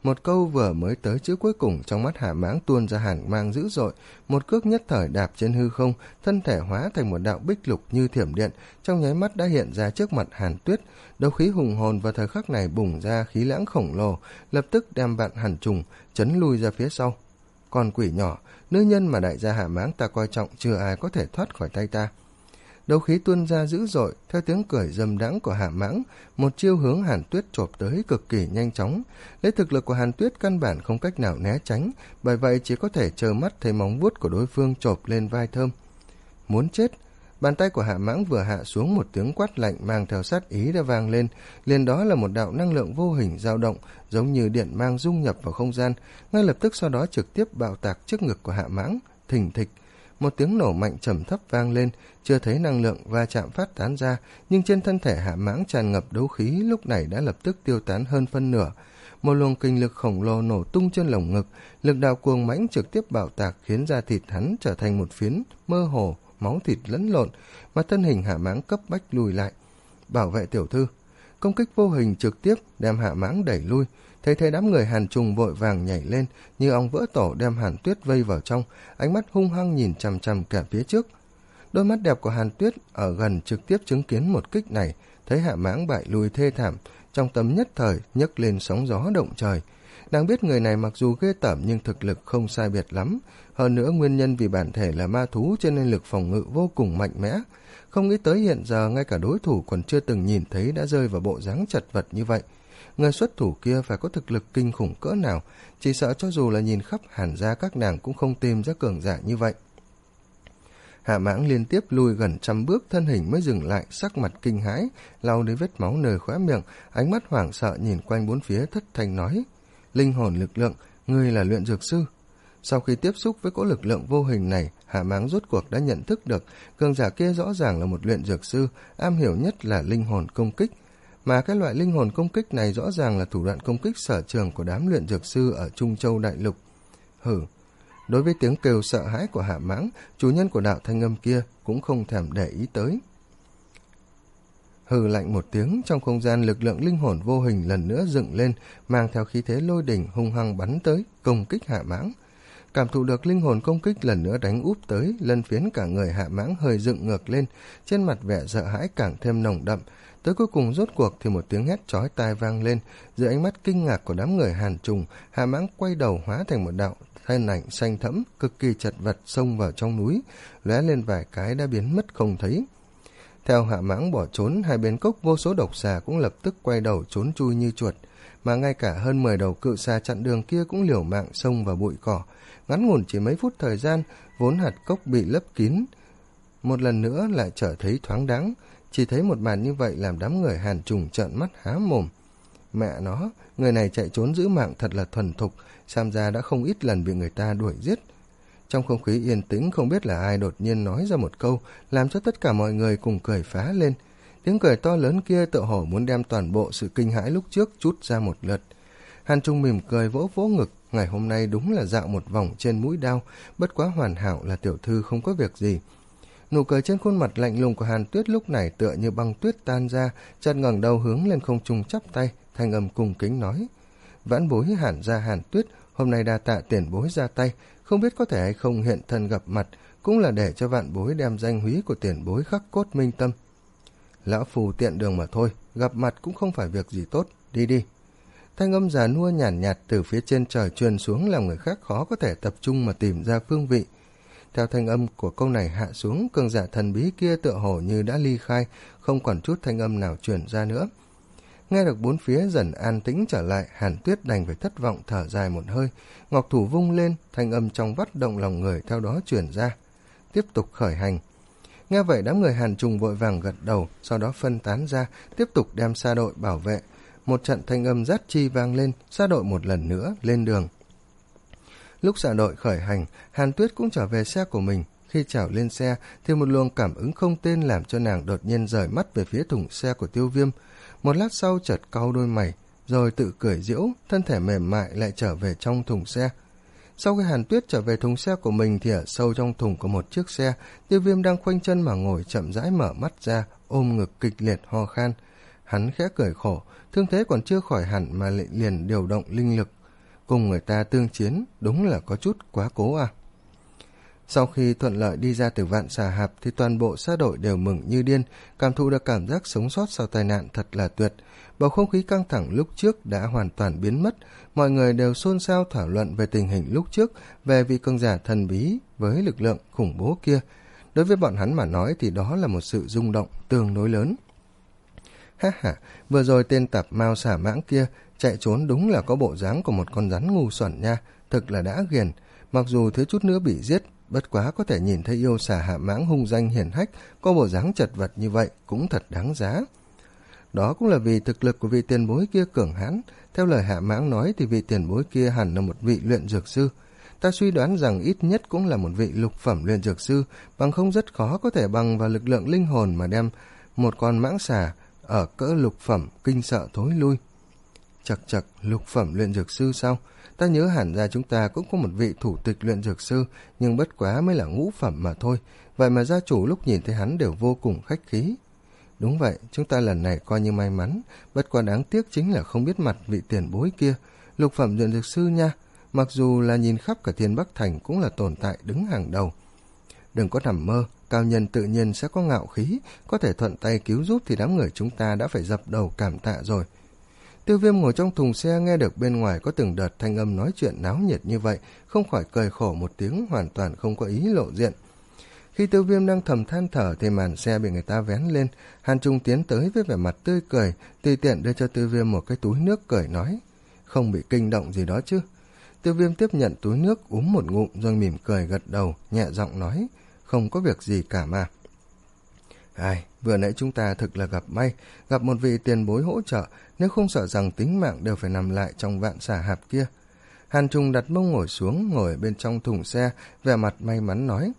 Một câu vừa mới tới chữ cuối cùng, trong mắt Hạ Mãng tuôn ra hàn mang dữ dội, một cước nhất thời đạp trên hư không, thân thể hóa thành một đạo bích lục như thiểm điện, trong nháy mắt đã hiện ra trước mặt Hàn Tuyết. Đấu khí hùng hồn vào thời khắc này bùng ra khí lãng khổng lồ, lập tức đem vạn hàn trùng chấn lui ra phía sau. Con quỷ nhỏ, nữ nhân mà đại gia Hạ Mãng ta coi trọng, chưa ai có thể thoát khỏi tay ta. Đấu khí tuôn ra dữ dội, theo tiếng cười dâm đãng của Hạ Mãng, một chiêu hướng Hàn Tuyết chộp tới cực kỳ nhanh chóng. Lấy thực lực của Hàn Tuyết căn bản không cách nào né tránh, bởi vậy chỉ có thể trơ mắt thấy móng vuốt của đối phương chộp lên vai thơm. Muốn chết! Bàn tay của Hạ Mãng vừa hạ xuống, một tiếng quát lạnh mang theo sát ý đã vang lên, liền đó là một đạo năng lượng vô hình dao động, giống như điện mang dung nhập vào không gian, ngay lập tức sau đó trực tiếp bạo tạc trước ngực của Hạ Mãng, thình thịch. Một tiếng nổ mạnh trầm thấp vang lên, chưa thấy năng lượng va chạm phát tán ra, nhưng trên thân thể Hạ Mãng tràn ngập đấu khí lúc này đã lập tức tiêu tán hơn phân nửa. Một luồng kinh lực khổng lồ nổ tung trên lồng ngực, lực đạo cuồng mãnh trực tiếp bạo tạc khiến da thịt hắn trở thành một phiến mơ hồ, máu thịt lẫn lộn, mà thân hình Hạ Mãng cấp bách lùi lại. Bảo vệ tiểu thư, công kích vô hình trực tiếp đem Hạ Mãng đẩy lui. Thấy thấy đám người Hàn Trùng vội vàng nhảy lên, như ong vỡ tổ đem Hàn Tuyết vây vào trong, ánh mắt hung hăng nhìn chằm chằm cả phía trước. Đôi mắt đẹp của Hàn Tuyết ở gần trực tiếp chứng kiến một kích này, thấy Hạ Mãng bại lui thê thảm, trong tâm nhất thời nhấc lên sóng gió động trời. Nàng biết người này mặc dù ghê tởm nhưng thực lực không sai biệt lắm, hơn nữa nguyên nhân vì bản thể là ma thú cho nên lực phòng ngự vô cùng mạnh mẽ. Không nghĩ tới hiện giờ ngay cả đối thủ còn chưa từng nhìn thấy đã rơi vào bộ dáng chật vật như vậy. Người xuất thủ kia phải có thực lực kinh khủng cỡ nào, chỉ sợ cho dù là nhìn khắp Hàn gia các nàng cũng không tìm ra cường giả như vậy. Hạ Mãng liên tiếp lùi gần trăm bước, thân hình mới dừng lại, sắc mặt kinh hãi, lau đi vết máu nơi khóe miệng, ánh mắt hoảng sợ nhìn quanh bốn phía, thất thanh nói: linh hồn lực lượng, ngươi là luyện dược sư. Sau khi tiếp xúc với cỗ lực lượng vô hình này, Hạ Mãng rốt cuộc đã nhận thức được cường giả kia rõ ràng là một luyện dược sư, am hiểu nhất là linh hồn công kích. Mà cái loại linh hồn công kích này rõ ràng là thủ đoạn công kích sở trường của đám luyện dược sư ở Trung Châu Đại Lục. Hử! Đối với tiếng kêu sợ hãi của Hạ Mãng, chủ nhân của đạo thanh âm kia cũng không thèm để ý tới. Hừ lạnh một tiếng, trong không gian lực lượng linh hồn vô hình lần nữa dựng lên, mang theo khí thế lôi đỉnh hung hăng bắn tới, công kích Hạ Mãng. Cảm thụ được linh hồn công kích lần nữa đánh úp tới, lân phiến cả người Hạ Mãng hơi dựng ngược lên, trên mặt vẻ sợ hãi càng thêm nồng đậm. Tới cuối cùng rốt cuộc thì một tiếng hét chói tai vang lên, dưới ánh mắt kinh ngạc của đám người Hàn Trùng, Hạ Mãng quay đầu hóa thành một đạo thân ảnh xanh thẫm, cực kỳ chật vật xông vào trong núi, lóe lên vài cái đã biến mất không thấy. Theo Hạ Mãng bỏ trốn, hai bên cốc vô số độc xà cũng lập tức quay đầu trốn chui như chuột, mà ngay cả hơn mười đầu cự xà chặn đường kia cũng liều mạng xông vào bụi cỏ. Ngắn ngủn chỉ mấy phút thời gian, vốn hạt cốc bị lấp kín, một lần nữa lại trở thấy thoáng đáng. Chỉ thấy một màn như vậy làm đám người Hàn Trùng trợn mắt há mồm. Mẹ nó, người này chạy trốn giữ mạng thật là thuần thục, xem ra đã không ít lần bị người ta đuổi giết. Trong không khí yên tĩnh, không biết là ai đột nhiên nói ra một câu, làm cho tất cả mọi người cùng cười phá lên. Tiếng cười to lớn kia tựa hồ muốn đem toàn bộ sự kinh hãi lúc trước trút ra một lượt. Hàn Trung mỉm cười vỗ vỗ ngực, ngày hôm nay đúng là dạo một vòng trên mũi đao, bất quá hoàn hảo là tiểu thư không có việc gì. Nụ cười trên khuôn mặt lạnh lùng của Hàn Tuyết lúc này tựa như băng tuyết tan ra, chợt ngẩng đầu hướng lên không trung chắp tay, thanh âm cung kính nói: vãn bối Hàn gia Hàn Tuyết, hôm nay đa tạ tiền bối ra tay, không biết có thể hay không hiện thân gặp mặt, cũng là để cho vạn bối đem danh húy của tiền bối khắc cốt minh tâm. Lão phù tiện đường mà thôi, gặp mặt cũng không phải việc gì tốt, đi đi. Thanh âm già nua nhàn nhạt, nhạt từ phía trên trời truyền xuống làm người khác khó có thể tập trung mà tìm ra phương vị. Theo thanh âm của câu này hạ xuống, cường giả thần bí kia tựa hồ như đã ly khai, không còn chút thanh âm nào truyền ra nữa. Nghe được bốn phía dần an tĩnh trở lại, Hàn Tuyết đành phải thất vọng thở dài một hơi, ngọc thủ vung lên, thanh âm trong vắt động lòng người theo đó truyền ra. Tiếp tục khởi hành. Nghe vậy đám người Hàn Trùng vội vàng gật đầu, sau đó phân tán ra, tiếp tục đem sa đội bảo vệ. Một trận thanh âm rát chi vang lên, sa đội một lần nữa lên đường. Lúc sa đội khởi hành, Hàn Tuyết cũng trở về xe của mình. Khi trèo lên xe thì một luồng cảm ứng không tên làm cho nàng đột nhiên rời mắt về phía thùng xe của Tiêu Viêm. Một lát sau chợt cau đôi mày, rồi tự cười giễu, thân thể mềm mại lại trở về trong thùng xe. Sau khi Hàn Tuyết trở về thùng xe của mình thì ở sâu trong thùng của một chiếc xe, Tiêu Viêm đang khoanh chân mà ngồi chậm rãi mở mắt ra, ôm ngực kịch liệt ho khan. Hắn khẽ cười khổ, thương thế còn chưa khỏi hẳn mà lại liền điều động linh lực, cùng người ta tương chiến, đúng là có chút quá cố à. Sau khi thuận lợi đi ra từ Vạn Xà Hạp thì toàn bộ sa đội đều mừng như điên, cảm thụ được cảm giác sống sót sau tai nạn thật là tuyệt. Bầu không khí căng thẳng lúc trước đã hoàn toàn biến mất, mọi người đều xôn xao thảo luận về tình hình lúc trước, về vị cường giả thần bí với lực lượng khủng bố kia. Đối với bọn hắn mà nói thì đó là một sự rung động tương đối lớn. Ha ha, vừa rồi tên tạp mao xả mãng kia chạy trốn đúng là có bộ dáng của một con rắn ngu xuẩn nha, thực là đã ghiền. Mặc dù thiếu chút nữa bị giết, bất quá có thể nhìn thấy yêu xà hạ mãng hung danh hiển hách, có bộ dáng chật vật như vậy cũng thật đáng giá. Đó cũng là vì thực lực của vị tiền bối kia cường hãn. Theo lời hạ mãng nói thì vị tiền bối kia hẳn là một vị luyện dược sư. Ta suy đoán rằng ít nhất cũng là một vị lục phẩm luyện dược sư, bằng không rất khó có thể bằng vào lực lượng linh hồn mà đem một con mãng xà ở cỡ lục phẩm kinh sợ thối lui. Chật chật, lục phẩm luyện dược sư sao? Ta nhớ hẳn ra chúng ta cũng có một vị thủ tịch luyện dược sư, nhưng bất quá mới là ngũ phẩm mà thôi. Vậy mà gia chủ lúc nhìn thấy hắn đều vô cùng khách khí. Đúng vậy, chúng ta lần này coi như may mắn, bất quá đáng tiếc chính là không biết mặt vị tiền bối kia. Lục phẩm luyện dược sư nha, mặc dù là nhìn khắp cả Thiên Bắc Thành cũng là tồn tại đứng hàng đầu. Đừng có nằm mơ, cao nhân tự nhiên sẽ có ngạo khí, có thể thuận tay cứu giúp thì đám người chúng ta đã phải dập đầu cảm tạ rồi. Tiêu Viêm ngồi trong thùng xe nghe được bên ngoài có từng đợt thanh âm nói chuyện náo nhiệt như vậy, không khỏi cười khổ một tiếng, hoàn toàn không có ý lộ diện. Khi Tiêu Viêm đang thầm than thở thì màn xe bị người ta vén lên, Hàn Trung tiến tới với vẻ mặt tươi cười, tùy tiện đưa cho Tiêu Viêm một cái túi nước cười nói, không bị kinh động gì đó chứ. Tiêu Viêm tiếp nhận túi nước uống một ngụm rồi mỉm cười gật đầu, nhẹ giọng nói, không có việc gì cả mà. Ai, vừa nãy chúng ta thực là gặp may, gặp một vị tiền bối hỗ trợ, nếu không sợ rằng tính mạng đều phải nằm lại trong Vạn Xà Hạp kia. Hàn Trung đặt mông ngồi xuống, ngồi bên trong thùng xe, vẻ mặt may mắn nói.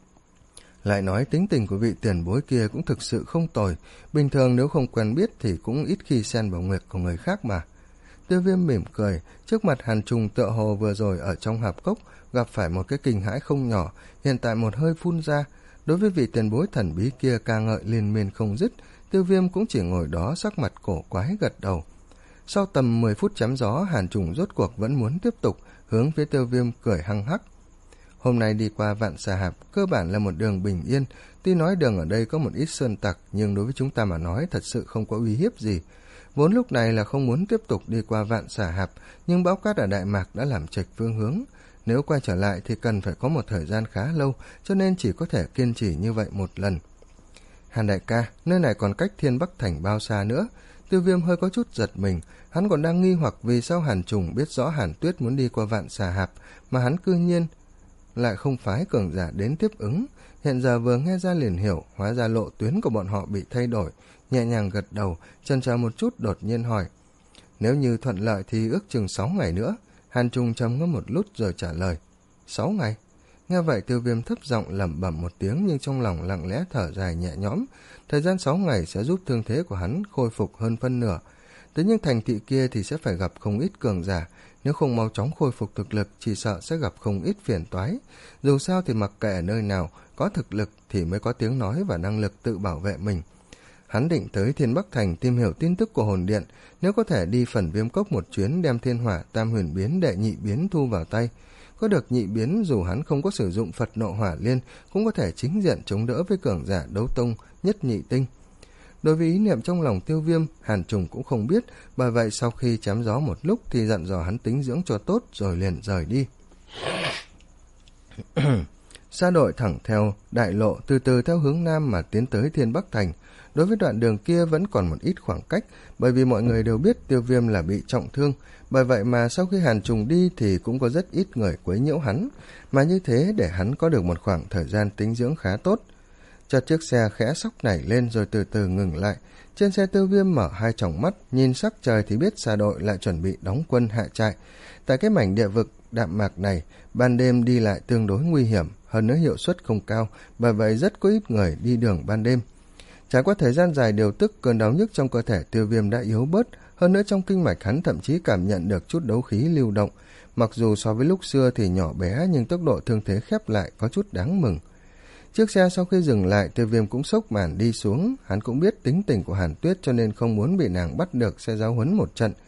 Lại nói tính tình của vị tiền bối kia cũng thực sự không tồi, bình thường nếu không quen biết thì cũng ít khi xen vào nguyệt của người khác mà. Tiêu Viêm mỉm cười, trước mặt Hàn Trung tựa hồ vừa rồi ở trong hạp cốc, gặp phải một cái kinh hãi không nhỏ, hiện tại một hơi phun ra. Đối với vị tiền bối thần bí kia ca ngợi liên miên không dứt, Tiêu Viêm cũng chỉ ngồi đó sắc mặt cổ quái gật đầu. Sau tầm mười phút chém gió, Hàn Trùng rốt cuộc vẫn muốn tiếp tục, hướng phía Tiêu Viêm cười hăng hắc. Hôm nay đi qua Vạn Xà Hạp, cơ bản là một đường bình yên, tuy nói đường ở đây có một ít sơn tặc, nhưng đối với chúng ta mà nói thật sự không có uy hiếp gì. Vốn lúc này là không muốn tiếp tục đi qua Vạn Xà Hạp, nhưng bão cát ở Đại Mạc đã làm chệch phương hướng. Nếu quay trở lại thì cần phải có một thời gian khá lâu, cho nên chỉ có thể kiên trì như vậy một lần. Hàn đại ca, nơi này còn cách Thiên Bắc Thành bao xa nữa? Tiêu Viêm hơi có chút giật mình, hắn còn đang nghi hoặc vì sao Hàn Trùng biết rõ Hàn Tuyết muốn đi qua Vạn Xà Hạp, mà hắn cư nhiên lại không phái cường giả đến tiếp ứng. Hiện giờ vừa nghe ra liền hiểu, hóa ra lộ tuyến của bọn họ bị thay đổi, nhẹ nhàng gật đầu, chần chờ một chút đột nhiên hỏi. Nếu như thuận lợi thì ước chừng sáu ngày nữa. Hàn Trung trầm ngâm một lúc rồi trả lời. Sáu ngày? Nghe vậy Tiêu Viêm thấp giọng lẩm bẩm một tiếng, nhưng trong lòng lặng lẽ thở dài nhẹ nhõm. Thời gian sáu ngày sẽ giúp thương thế của hắn khôi phục hơn phân nửa. Tới những thành thị kia thì sẽ phải gặp không ít cường giả, nếu không mau chóng khôi phục thực lực chỉ sợ sẽ gặp không ít phiền toái. Dù sao thì mặc kệ ở nơi nào có thực lực thì mới có tiếng nói và năng lực tự bảo vệ mình. Hắn định tới Thiên Bắc Thành tìm hiểu tin tức của hồn điện, nếu có thể đi Phần Viêm Cốc một chuyến đem thiên hỏa tam huyền biến đệ nhị biến thu vào tay. Có được nhị biến, dù hắn không có sử dụng Phật nộ hỏa liên, cũng có thể chính diện chống đỡ với cường giả đấu tông nhất nhị tinh. Đối với ý niệm trong lòng Tiêu Viêm, Hàn Trùng cũng không biết, bởi vậy sau khi chém gió một lúc thì dặn dò hắn tính dưỡng cho tốt rồi liền rời đi. Sa đội thẳng theo đại lộ, từ từ theo hướng nam mà tiến tới Thiên Bắc Thành. Đối với đoạn đường kia vẫn còn một ít khoảng cách, bởi vì mọi người đều biết Tiêu Viêm là bị trọng thương, bởi vậy mà sau khi Hàn Trùng đi thì cũng có rất ít người quấy nhiễu hắn, mà như thế để hắn có được một khoảng thời gian tính dưỡng khá tốt. Chợt chiếc xe khẽ sóc nảy lên rồi từ từ ngừng lại. Trên xe Tiêu Viêm mở hai tròng mắt, nhìn sắc trời thì biết Sa đội lại chuẩn bị đóng quân hạ trại. Tại cái mảnh địa vực đạm mạc này, ban đêm đi lại tương đối nguy hiểm, hơn nữa hiệu suất không cao, bởi vậy rất có ít người đi đường ban đêm. Trải qua thời gian dài điều tức, cơn đau nhức trong cơ thể Tiêu Viêm đã yếu bớt, hơn nữa trong kinh mạch hắn thậm chí cảm nhận được chút đấu khí lưu động. Mặc dù so với lúc xưa thì nhỏ bé, nhưng tốc độ thương thế khép lại có chút đáng mừng. Chiếc xe sau khi dừng lại, Tiêu Viêm cũng xốc màn đi xuống. Hắn cũng biết tính tình của Hàn Tuyết cho nên không muốn bị nàng bắt được sẽ giáo huấn một trận.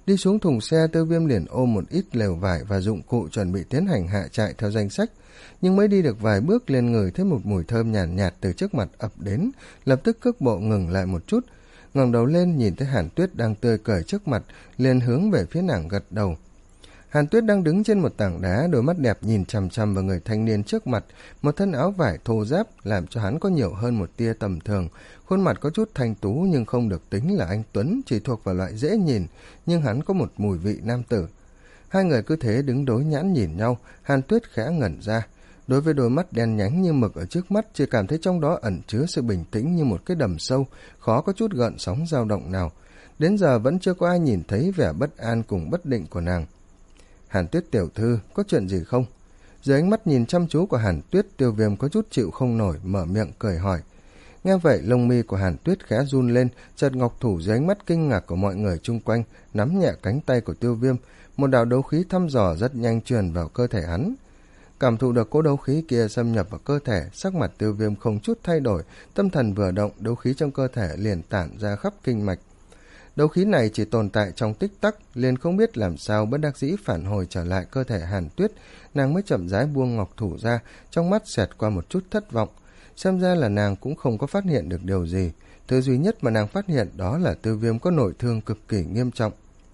Đi xuống thùng xe, Tiêu Viêm liền ôm một ít lều vải và dụng cụ chuẩn bị tiến hành hạ trại theo danh sách. Nhưng mới đi được vài bước liền ngửi thấy một mùi thơm nhàn nhạt, nhạt từ trước mặt ập đến, lập tức cước bộ ngừng lại một chút. Ngẩng đầu lên nhìn thấy Hàn Tuyết đang tươi cười trước mặt, liền hướng về phía nàng gật đầu. Hàn Tuyết đang đứng trên một tảng đá, đôi mắt đẹp nhìn chằm chằm vào người thanh niên trước mặt, một thân áo vải thô ráp làm cho hắn có nhiều hơn một tia tầm thường, khuôn mặt có chút thanh tú nhưng không được tính là anh tuấn, chỉ thuộc vào loại dễ nhìn, nhưng hắn có một mùi vị nam tử. Hai người cứ thế đứng đối nhãn nhìn nhau, Hàn Tuyết khẽ ngẩn ra. Đối với đôi mắt đen nhánh như mực ở trước mắt, chỉ cảm thấy trong đó ẩn chứa sự bình tĩnh như một cái đầm sâu, khó có chút gợn sóng dao động nào. Đến giờ vẫn chưa có ai nhìn thấy vẻ bất an cùng bất định của nàng. Hàn Tuyết tiểu thư, có chuyện gì không? Dưới ánh mắt nhìn chăm chú của Hàn Tuyết, Tiêu Viêm có chút chịu không nổi, mở miệng cười hỏi. Nghe vậy, lông mi của Hàn Tuyết khẽ run lên, chợt ngọc thủ dưới ánh mắt kinh ngạc của mọi người chung quanh, nắm nhẹ cánh tay của Tiêu Viêm, một đạo đấu khí thăm dò rất nhanh truyền vào cơ thể hắn. Cảm thụ được cỗ đấu khí kia xâm nhập vào cơ thể, sắc mặt Tiêu Viêm không chút thay đổi, tâm thần vừa động, đấu khí trong cơ thể liền tản ra khắp kinh mạch. Đấu khí này chỉ tồn tại trong tích tắc, liền không biết làm sao bất đắc dĩ phản hồi trở lại cơ thể Hàn Tuyết, nàng mới chậm rãi buông ngọc thủ ra, trong mắt xẹt qua một chút thất vọng. Xem ra là nàng cũng không có phát hiện được điều gì, thứ duy nhất mà nàng phát hiện đó là Tiêu Viêm có nội thương cực kỳ nghiêm trọng.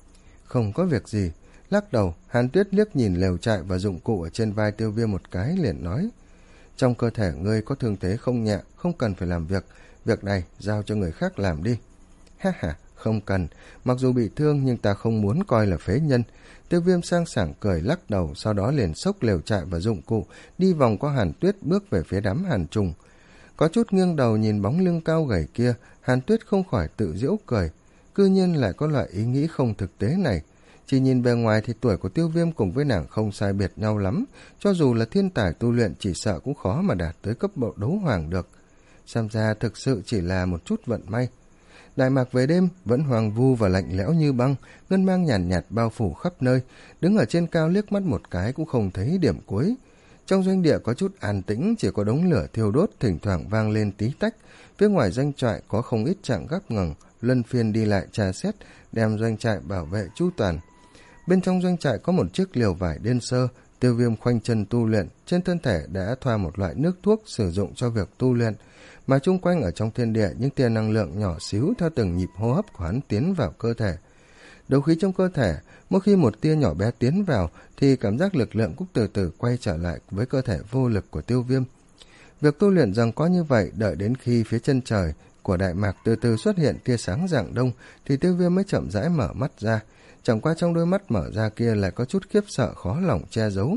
Không có việc gì. Lắc đầu, Hàn Tuyết liếc nhìn lều trại và dụng cụ ở trên vai Tiêu Viêm một cái, liền nói. Trong cơ thể ngươi có thương thế không nhẹ, không cần phải làm việc, việc này giao cho người khác làm đi. Ha ha, không cần, mặc dù bị thương nhưng ta không muốn coi là phế nhân. Tiêu Viêm sang sảng cười lắc đầu, sau đó liền xốc lều trại và dụng cụ, đi vòng qua Hàn Tuyết bước về phía đám hàn trùng. Có chút nghiêng đầu nhìn bóng lưng cao gầy kia, Hàn Tuyết không khỏi tự giễu cười, cư nhiên lại có loại ý nghĩ không thực tế này. Chỉ nhìn bề ngoài thì tuổi của Tiêu Viêm cùng với nàng không sai biệt nhau lắm, cho dù là thiên tài tu luyện chỉ sợ cũng khó mà đạt tới cấp độ đấu hoàng được. Xem ra thực sự chỉ là một chút vận may. Đại mạc về đêm vẫn hoang vu và lạnh lẽo như băng, ngân mang nhàn nhạt, nhạt bao phủ khắp nơi, đứng ở trên cao liếc mắt một cái cũng không thấy điểm cuối. Trong doanh địa có chút an tĩnh, chỉ có đống lửa thiêu đốt thỉnh thoảng vang lên tí tách. Phía ngoài doanh trại có không ít trạng gác ngầm, luân phiên đi lại tra xét, đem doanh trại bảo vệ chu toàn. Bên trong doanh trại có một chiếc liều vải đơn sơ, Tiêu Viêm khoanh chân tu luyện, trên thân thể đã thoa một loại nước thuốc sử dụng cho việc tu luyện, mà chung quanh ở trong thiên địa những tia năng lượng nhỏ xíu theo từng nhịp hô hấp của hắn tiến vào cơ thể. Đấu khí trong cơ thể, mỗi khi một tia nhỏ bé tiến vào thì cảm giác lực lượng cũng từ từ quay trở lại với cơ thể vô lực của Tiêu Viêm. Việc tu luyện rằng có như vậy, đợi đến khi phía chân trời của Đại Mạc từ từ xuất hiện tia sáng rạng đông thì Tiêu Viêm mới chậm rãi mở mắt ra. Chẳng qua trong đôi mắt mở ra kia lại có chút khiếp sợ khó lòng che giấu.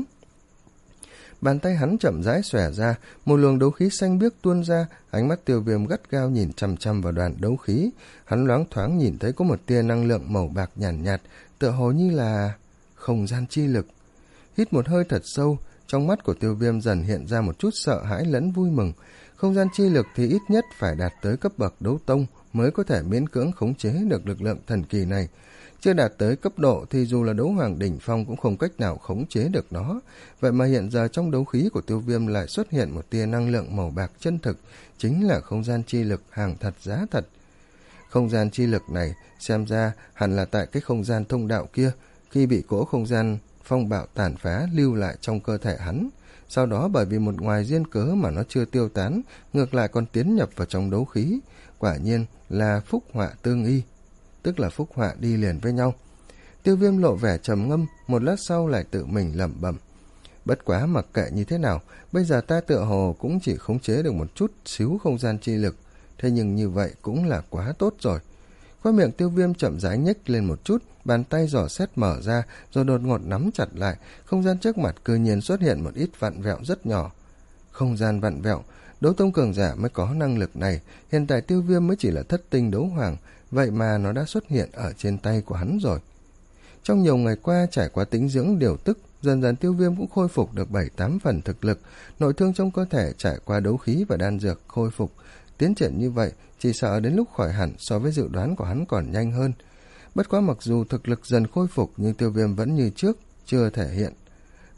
Bàn tay hắn chậm rãi xòe ra, một luồng đấu khí xanh biếc tuôn ra, ánh mắt Tiêu Viêm gắt gao nhìn chằm chằm vào đoàn đấu khí. Hắn loáng thoáng nhìn thấy có một tia năng lượng màu bạc nhàn nhạt, nhạt, tựa hồ như là không gian chi lực. Hít một hơi thật sâu, trong mắt của Tiêu Viêm dần hiện ra một chút sợ hãi lẫn vui mừng. Không gian chi lực thì ít nhất phải đạt tới cấp bậc đấu tông mới có thể miễn cưỡng khống chế được lực lượng thần kỳ này. Chưa đạt tới cấp độ thì dù là đấu hoàng đỉnh phong cũng không cách nào khống chế được nó. Vậy mà hiện giờ trong đấu khí của Tiêu Viêm lại xuất hiện một tia năng lượng màu bạc chân thực, chính là không gian chi lực hàng thật giá thật. Không gian chi lực này xem ra hẳn là tại cái không gian thông đạo kia, khi bị cỗ không gian phong bạo tàn phá lưu lại trong cơ thể hắn. Sau đó bởi vì một ngoài duyên cớ mà nó chưa tiêu tán, ngược lại còn tiến nhập vào trong đấu khí. Quả nhiên là phúc họa tương y, tức là phúc họa đi liền với nhau. Tiêu Viêm lộ vẻ trầm ngâm, một lát sau lại tự mình lẩm bẩm. Bất quá mặc kệ như thế nào, bây giờ ta tựa hồ cũng chỉ khống chế được một chút xíu không gian chi lực, thế nhưng như vậy cũng là quá tốt rồi. Khóe miệng Tiêu Viêm chậm rãi nhếch lên một chút, bàn tay giỏ xét mở ra, rồi đột ngột nắm chặt lại, không gian trước mặt cư nhiên xuất hiện một ít vặn vẹo rất nhỏ. Không gian vặn vẹo, đấu tông cường giả mới có năng lực này, hiện tại Tiêu Viêm mới chỉ là thất tinh đấu hoàng, vậy mà nó đã xuất hiện ở trên tay của hắn rồi. Trong nhiều ngày qua trải qua tĩnh dưỡng điều tức, dần dần Tiêu Viêm cũng khôi phục được bảy tám phần thực lực, nội thương trong cơ thể trải qua đấu khí và đan dược khôi phục. Tiến triển như vậy, chỉ sợ đến lúc khỏi hẳn so với dự đoán của hắn còn nhanh hơn. Bất quá mặc dù thực lực dần khôi phục nhưng Tiêu Viêm vẫn như trước, chưa thể hiện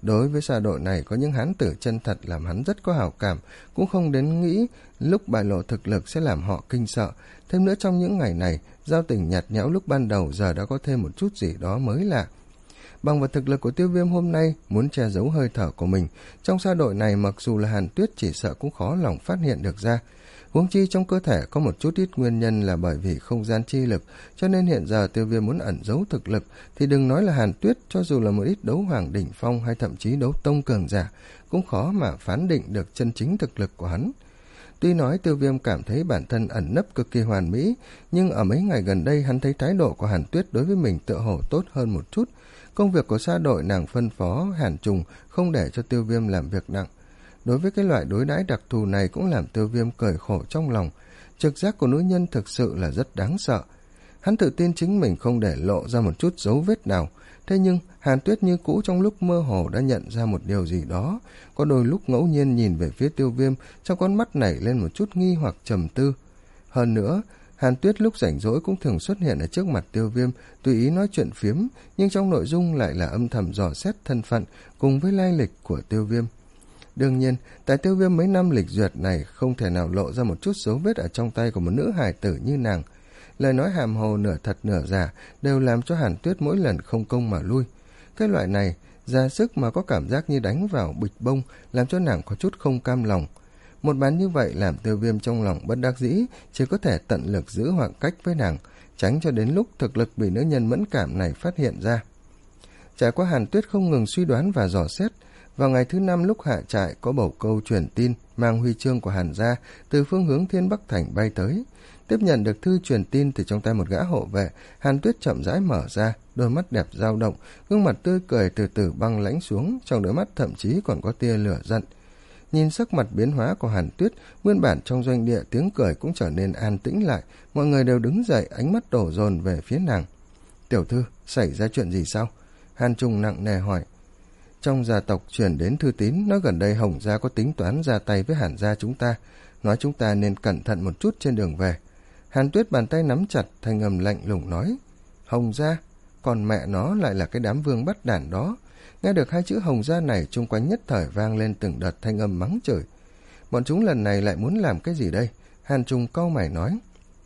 Đối với xa đội này có những hán tử chân thật làm hắn rất có hảo cảm, cũng không đến nghĩ lúc bại lộ thực lực sẽ làm họ kinh sợ. Thêm nữa trong những ngày này, giao tình nhạt nhẽo lúc ban đầu giờ đã có thêm một chút gì đó mới lạ. Bằng vào thực lực của Tiêu Viêm hôm nay, muốn che giấu hơi thở của mình, trong sa đội này mặc dù là Hàn Tuyết chỉ sợ cũng khó lòng phát hiện được ra. Huống chi trong cơ thể có một chút ít nguyên nhân là bởi vì không gian chi lực, cho nên hiện giờ Tiêu Viêm muốn ẩn giấu thực lực thì đừng nói là Hàn Tuyết, cho dù là một ít đấu hoàng đỉnh phong hay thậm chí đấu tông cường giả, cũng khó mà phán định được chân chính thực lực của hắn. Tuy nói Tiêu Viêm cảm thấy bản thân ẩn nấp cực kỳ hoàn mỹ, nhưng ở mấy ngày gần đây hắn thấy thái độ của Hàn Tuyết đối với mình tựa hồ tốt hơn một chút. Công việc của sa đội nàng phân phó Hàn Trùng không để cho Tiêu Viêm làm việc nặng. Đối với cái loại đối đãi đặc thù này cũng làm Tiêu Viêm cười khổ trong lòng. Trực giác của nữ nhân thực sự là rất đáng sợ. Hắn tự tin chính mình không để lộ ra một chút dấu vết nào. Thế nhưng Hàn Tuyết như cũ trong lúc mơ hồ đã nhận ra một điều gì đó. Có đôi lúc ngẫu nhiên nhìn về phía Tiêu Viêm, trong con mắt nảy lên một chút nghi hoặc trầm tư. Hơn nữa, Hàn Tuyết lúc rảnh rỗi cũng thường xuất hiện ở trước mặt Tiêu Viêm, tùy ý nói chuyện phiếm, nhưng trong nội dung lại là âm thầm dò xét thân phận cùng với lai lịch của Tiêu Viêm. Đương nhiên, tại Tiêu Viêm mấy năm lịch duyệt này không thể nào lộ ra một chút dấu vết ở trong tay của một nữ hài tử như nàng. Lời nói hàm hồ nửa thật nửa giả đều làm cho Hàn Tuyết mỗi lần không công mà lui. Cái loại này, ra sức mà có cảm giác như đánh vào bịch bông, làm cho nàng có chút không cam lòng. Một bán như vậy làm Tiêu Viêm trong lòng bất đắc dĩ, chỉ có thể tận lực giữ khoảng cách với nàng, tránh cho đến lúc thực lực bị nữ nhân mẫn cảm này phát hiện ra. Trải qua Hàn Tuyết không ngừng suy đoán và dò xét, vào ngày thứ năm lúc hạ trại có bầu câu truyền tin mang huy chương của Hàn gia từ phương hướng Thiên Bắc Thành bay tới. Tiếp nhận được thư truyền tin từ trong tay một gã hộ vệ, Hàn Tuyết chậm rãi mở ra, đôi mắt đẹp dao động, gương mặt tươi cười từ từ băng lãnh xuống, trong đôi mắt thậm chí còn có tia lửa giận. Nhìn sắc mặt biến hóa của Hàn Tuyết, nguyên bản trong doanh địa tiếng cười cũng trở nên an tĩnh lại, mọi người đều đứng dậy, ánh mắt đổ dồn về phía nàng. Tiểu thư, xảy ra chuyện gì sao? Hàn Trung nặng nề hỏi. Trong gia tộc truyền đến thư tín, nói gần đây Hồng gia có tính toán ra tay với Hàn gia chúng ta, nói chúng ta nên cẩn thận một chút trên đường về. Hàn Tuyết bàn tay nắm chặt, thanh âm lạnh lùng nói. Hồng gia? Còn mẹ nó lại là cái đám vương bắt đản đó. Nghe được hai chữ Hồng gia này, chung quanh nhất thời vang lên từng đợt thanh âm mắng chửi. Bọn chúng lần này lại muốn làm cái gì đây? Hàn Trung cau mày nói.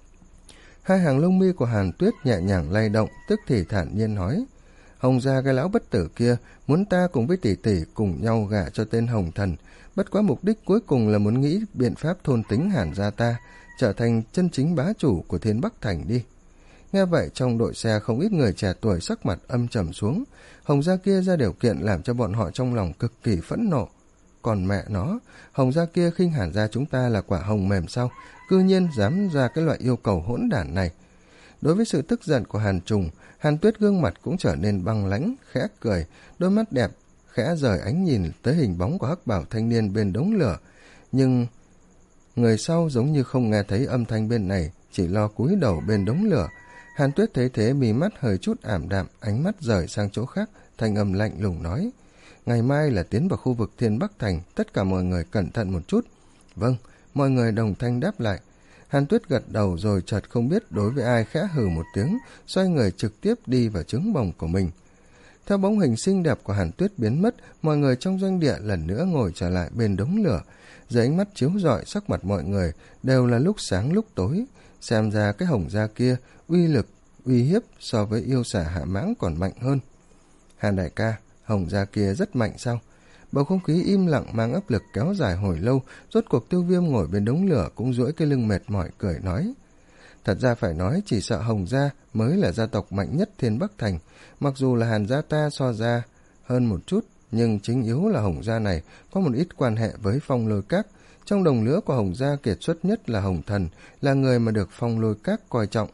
Hai hàng lông mi của Hàn Tuyết nhẹ nhàng lay động, tức thì thản nhiên nói. Hồng gia cái lão bất tử kia muốn ta cùng với tỷ tỷ cùng nhau gả cho tên Hồng Thần, bất quá mục đích cuối cùng là muốn nghĩ biện pháp thôn tính Hàn gia ta, trở thành chân chính bá chủ của Thiên Bắc Thành đi. Nghe vậy trong đội xe không ít người trẻ tuổi sắc mặt âm trầm xuống. Hồng gia kia ra điều kiện làm cho bọn họ trong lòng cực kỳ phẫn nộ. Còn mẹ nó, Hồng gia kia khinh Hàn gia chúng ta là quả hồng mềm sao, cư nhiên dám ra cái loại yêu cầu hỗn đản này. Đối với sự tức giận của Hàn Trùng, Hàn Tuyết gương mặt cũng trở nên băng lãnh, khẽ cười, đôi mắt đẹp khẽ rời ánh nhìn tới hình bóng của hắc bảo thanh niên bên đống lửa. Nhưng người sau giống như không nghe thấy âm thanh bên này, chỉ lo cúi đầu bên đống lửa. Hàn Tuyết thấy thế mí mắt hơi chút ảm đạm, ánh mắt rời sang chỗ khác, thanh âm lạnh lùng nói. Ngày mai là tiến vào khu vực Thiên Bắc Thành, tất cả mọi người cẩn thận một chút. Vâng, mọi người đồng thanh đáp lại. Hàn Tuyết gật đầu rồi chợt không biết đối với ai khẽ hừ một tiếng, xoay người trực tiếp đi vào trứng bồng của mình. Theo bóng hình xinh đẹp của Hàn Tuyết biến mất, mọi người trong doanh địa lần nữa ngồi trở lại bên đống lửa. Dưới ánh mắt chiếu rọi, sắc mặt mọi người đều là lúc sáng lúc tối. Xem ra cái Hồng gia kia uy lực, uy hiếp so với yêu xà Hạ Mãng còn mạnh hơn. Hàn đại ca, Hồng gia kia rất mạnh sao? Bầu không khí im lặng mang áp lực kéo dài hồi lâu, rốt cuộc Tiêu Viêm ngồi bên đống lửa cũng duỗi cái lưng mệt mỏi cười nói. Thật ra phải nói chỉ sợ Hồng gia mới là gia tộc mạnh nhất Thiên Bắc Thành, mặc dù là Hàn gia ta so ra hơn một chút, nhưng chính yếu là Hồng gia này có một ít quan hệ với Phong Lôi Các. Trong đồng lứa của Hồng gia kiệt xuất nhất là Hồng Thần, là người mà được Phong Lôi Các coi trọng.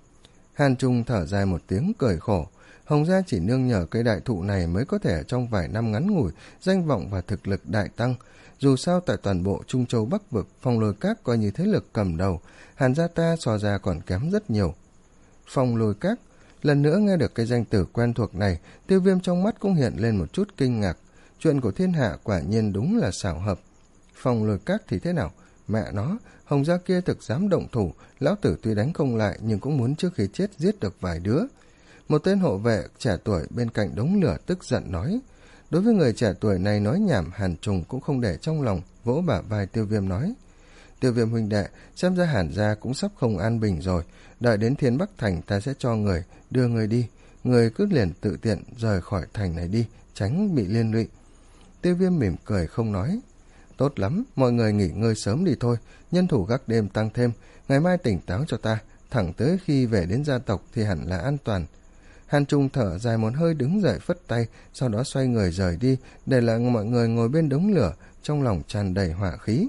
Hàn Trung thở dài một tiếng cười khổ. Hồng gia chỉ nương nhờ cây đại thụ này mới có thể trong vài năm ngắn ngủi danh vọng và thực lực đại tăng. Dù sao tại toàn bộ Trung Châu Bắc Vực, Phong Lôi Các coi như thế lực cầm đầu, Hàn gia ta so ra còn kém rất nhiều. Phong Lôi Các, lần nữa nghe được cái danh từ quen thuộc này, Tiêu Viêm trong mắt cũng hiện lên một chút kinh ngạc. Chuyện của thiên hạ quả nhiên đúng là xảo hợp. Phong Lôi Các thì thế nào? Mẹ nó, Hồng gia kia thực dám động thủ, lão tử tuy đánh không lại nhưng cũng muốn trước khi chết giết được vài đứa. Một tên hộ vệ trẻ tuổi bên cạnh đống lửa tức giận nói. Đối với người trẻ tuổi này nói nhảm, Hàn Trùng cũng không để trong lòng, vỗ bả vai Tiêu Viêm nói: Tiêu Viêm huynh đệ, xem ra Hàn gia cũng sắp không an bình rồi, đợi đến Thiên Bắc Thành ta sẽ cho người đưa người đi, người cứ liền tự tiện rời khỏi thành này đi, tránh bị liên lụy. Tiêu Viêm mỉm cười không nói: Tốt lắm, mọi người nghỉ ngơi sớm đi thôi, nhân thủ gác đêm tăng thêm, ngày mai tỉnh táo cho ta, thẳng tới khi về đến gia tộc thì hẳn là an toàn. Hàn Trung thở dài một hơi đứng dậy phất tay, sau đó xoay người rời đi, để lại mọi người ngồi bên đống lửa, trong lòng tràn đầy hỏa khí.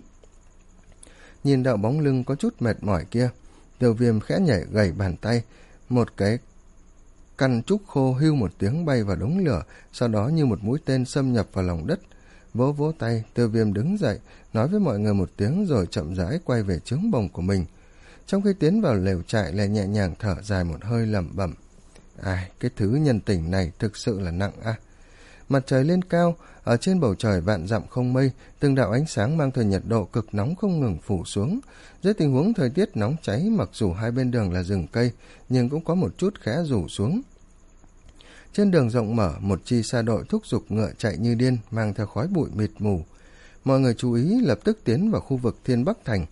Nhìn đạo bóng lưng có chút mệt mỏi kia, Tiêu Viêm khẽ nhảy gầy bàn tay, một cái căn trúc khô hưu một tiếng bay vào đống lửa, sau đó như một mũi tên xâm nhập vào lòng đất. Vỗ vỗ tay, Tiêu Viêm đứng dậy, nói với mọi người một tiếng rồi chậm rãi quay về trướng bồng của mình. Trong khi tiến vào lều trại lại nhẹ nhàng thở dài một hơi lẩm bẩm: Ai, cái thứ nhân tình này thực sự là nặng a. À. Mặt trời lên cao, ở trên bầu trời vạn dặm không mây, từng đạo ánh sáng mang theo nhiệt độ cực nóng không ngừng phủ xuống. Dưới tình huống thời tiết nóng cháy, mặc dù hai bên đường là rừng cây, nhưng cũng có một chút khẽ rủ xuống. Trên đường rộng mở, một chi xa đội thúc giục ngựa chạy như điên, mang theo khói bụi mịt mù. Mọi người chú ý, lập tức tiến vào khu vực Thiên Bắc Thành.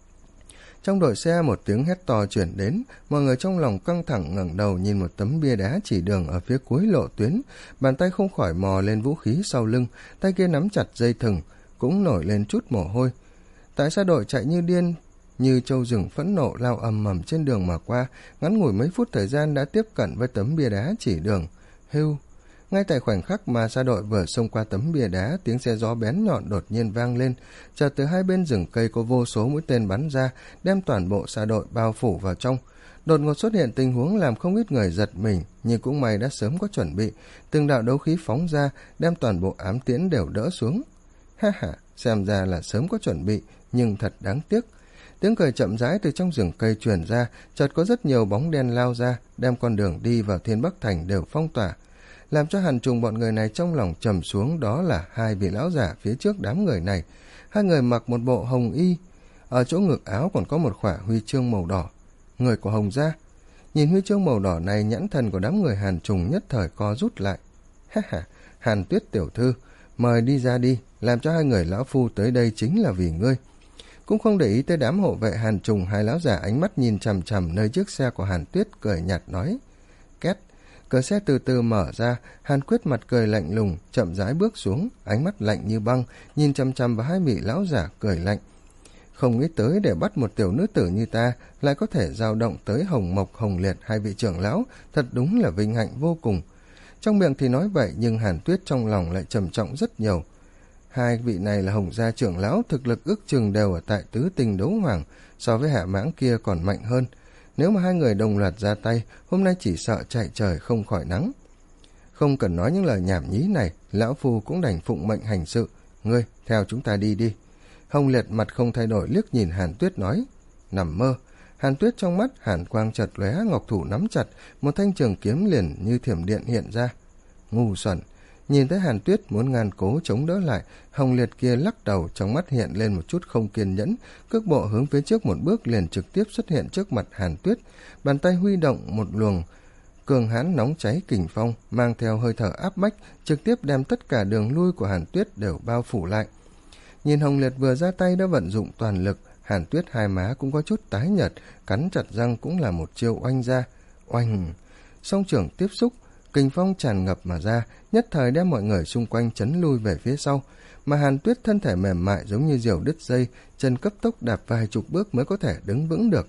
Trong đội xe một tiếng hét to chuyển đến, mọi người trong lòng căng thẳng ngẩng đầu nhìn một tấm bia đá chỉ đường ở phía cuối lộ tuyến, bàn tay không khỏi mò lên vũ khí sau lưng, tay kia nắm chặt dây thừng, cũng nổi lên chút mồ hôi. Tại sao đội chạy như điên, như trâu rừng phẫn nộ lao ầm ầm trên đường mà qua, ngắn ngủi mấy phút thời gian đã tiếp cận với tấm bia đá chỉ đường. Hưu! Ngay tại khoảnh khắc mà xa đội vừa xông qua tấm bia đá, tiếng xe gió bén nhọn đột nhiên vang lên, chợt từ hai bên rừng cây có vô số mũi tên bắn ra, đem toàn bộ xa đội bao phủ vào trong. Đột ngột xuất hiện tình huống làm không ít người giật mình, nhưng cũng may đã sớm có chuẩn bị, từng đạo đấu khí phóng ra, đem toàn bộ ám tiễn đều đỡ xuống. Ha ha, xem ra là sớm có chuẩn bị, nhưng thật đáng tiếc. Tiếng cười chậm rãi từ trong rừng cây truyền ra, chợt có rất nhiều bóng đen lao ra, đem con đường đi vào Thiên Bắc Thành đều phong tỏa. Làm cho Hàn Trùng bọn người này trong lòng trầm xuống, đó là hai vị lão giả phía trước đám người này. Hai người mặc một bộ hồng y, ở chỗ ngực áo còn có một khỏa huy chương màu đỏ, người của Hồng gia. Nhìn huy chương màu đỏ này, nhãn thần của đám người Hàn Trùng nhất thời co rút lại. Ha ha, Hàn Tuyết tiểu thư, mời đi ra đi, làm cho hai người lão phu tới đây chính là vì ngươi. Cũng không để ý tới đám hộ vệ Hàn Trùng, hai lão giả ánh mắt nhìn chằm chằm nơi chiếc xe của Hàn Tuyết, cười nhạt nói: Két. Cửa xe từ từ mở ra, Hàn Quyết mặt cười lạnh lùng, chậm rãi bước xuống, ánh mắt lạnh như băng, nhìn chằm chằm vào hai vị lão giả cười lạnh. Không nghĩ tới để bắt một tiểu nữ tử như ta, lại có thể dao động tới Hồng Mộc, Hồng Liệt hai vị trưởng lão, thật đúng là vinh hạnh vô cùng. Trong miệng thì nói vậy, nhưng Hàn Tuyết trong lòng lại trầm trọng rất nhiều. Hai vị này là Hồng gia trưởng lão, thực lực ước chừng đều ở tại tứ tinh đấu hoàng, so với Hạ Mãng kia còn mạnh hơn. Nếu mà hai người đồng loạt ra tay, hôm nay chỉ sợ chạy trời không khỏi nắng. Không cần nói những lời nhảm nhí này, lão phu cũng đành phụng mệnh hành sự. Ngươi, theo chúng ta đi đi. Hồng Liệt mặt không thay đổi liếc nhìn Hàn Tuyết nói. Nằm mơ. Hàn Tuyết trong mắt hàn quang chợt lóe, ngọc thủ nắm chặt, một thanh trường kiếm liền như thiểm điện hiện ra. Ngu xuẩn. Nhìn thấy Hàn Tuyết muốn ngàn cố chống đỡ lại, Hồng Liệt kia lắc đầu, trong mắt hiện lên một chút không kiên nhẫn, cước bộ hướng phía trước một bước liền trực tiếp xuất hiện trước mặt Hàn Tuyết, bàn tay huy động một luồng cường hãn nóng cháy kình phong, mang theo hơi thở áp bách, trực tiếp đem tất cả đường lui của Hàn Tuyết đều bao phủ lại. Nhìn Hồng Liệt vừa ra tay đã vận dụng toàn lực, Hàn Tuyết hai má cũng có chút tái nhợt, cắn chặt răng cũng là một chiêu oanh ra. Oanh! Song trưởng tiếp xúc, kình phong tràn ngập mà ra, nhất thời đem mọi người xung quanh chấn lui về phía sau, mà Hàn Tuyết thân thể mềm mại giống như diều đứt dây, chân cấp tốc đạp vài chục bước mới có thể đứng vững được.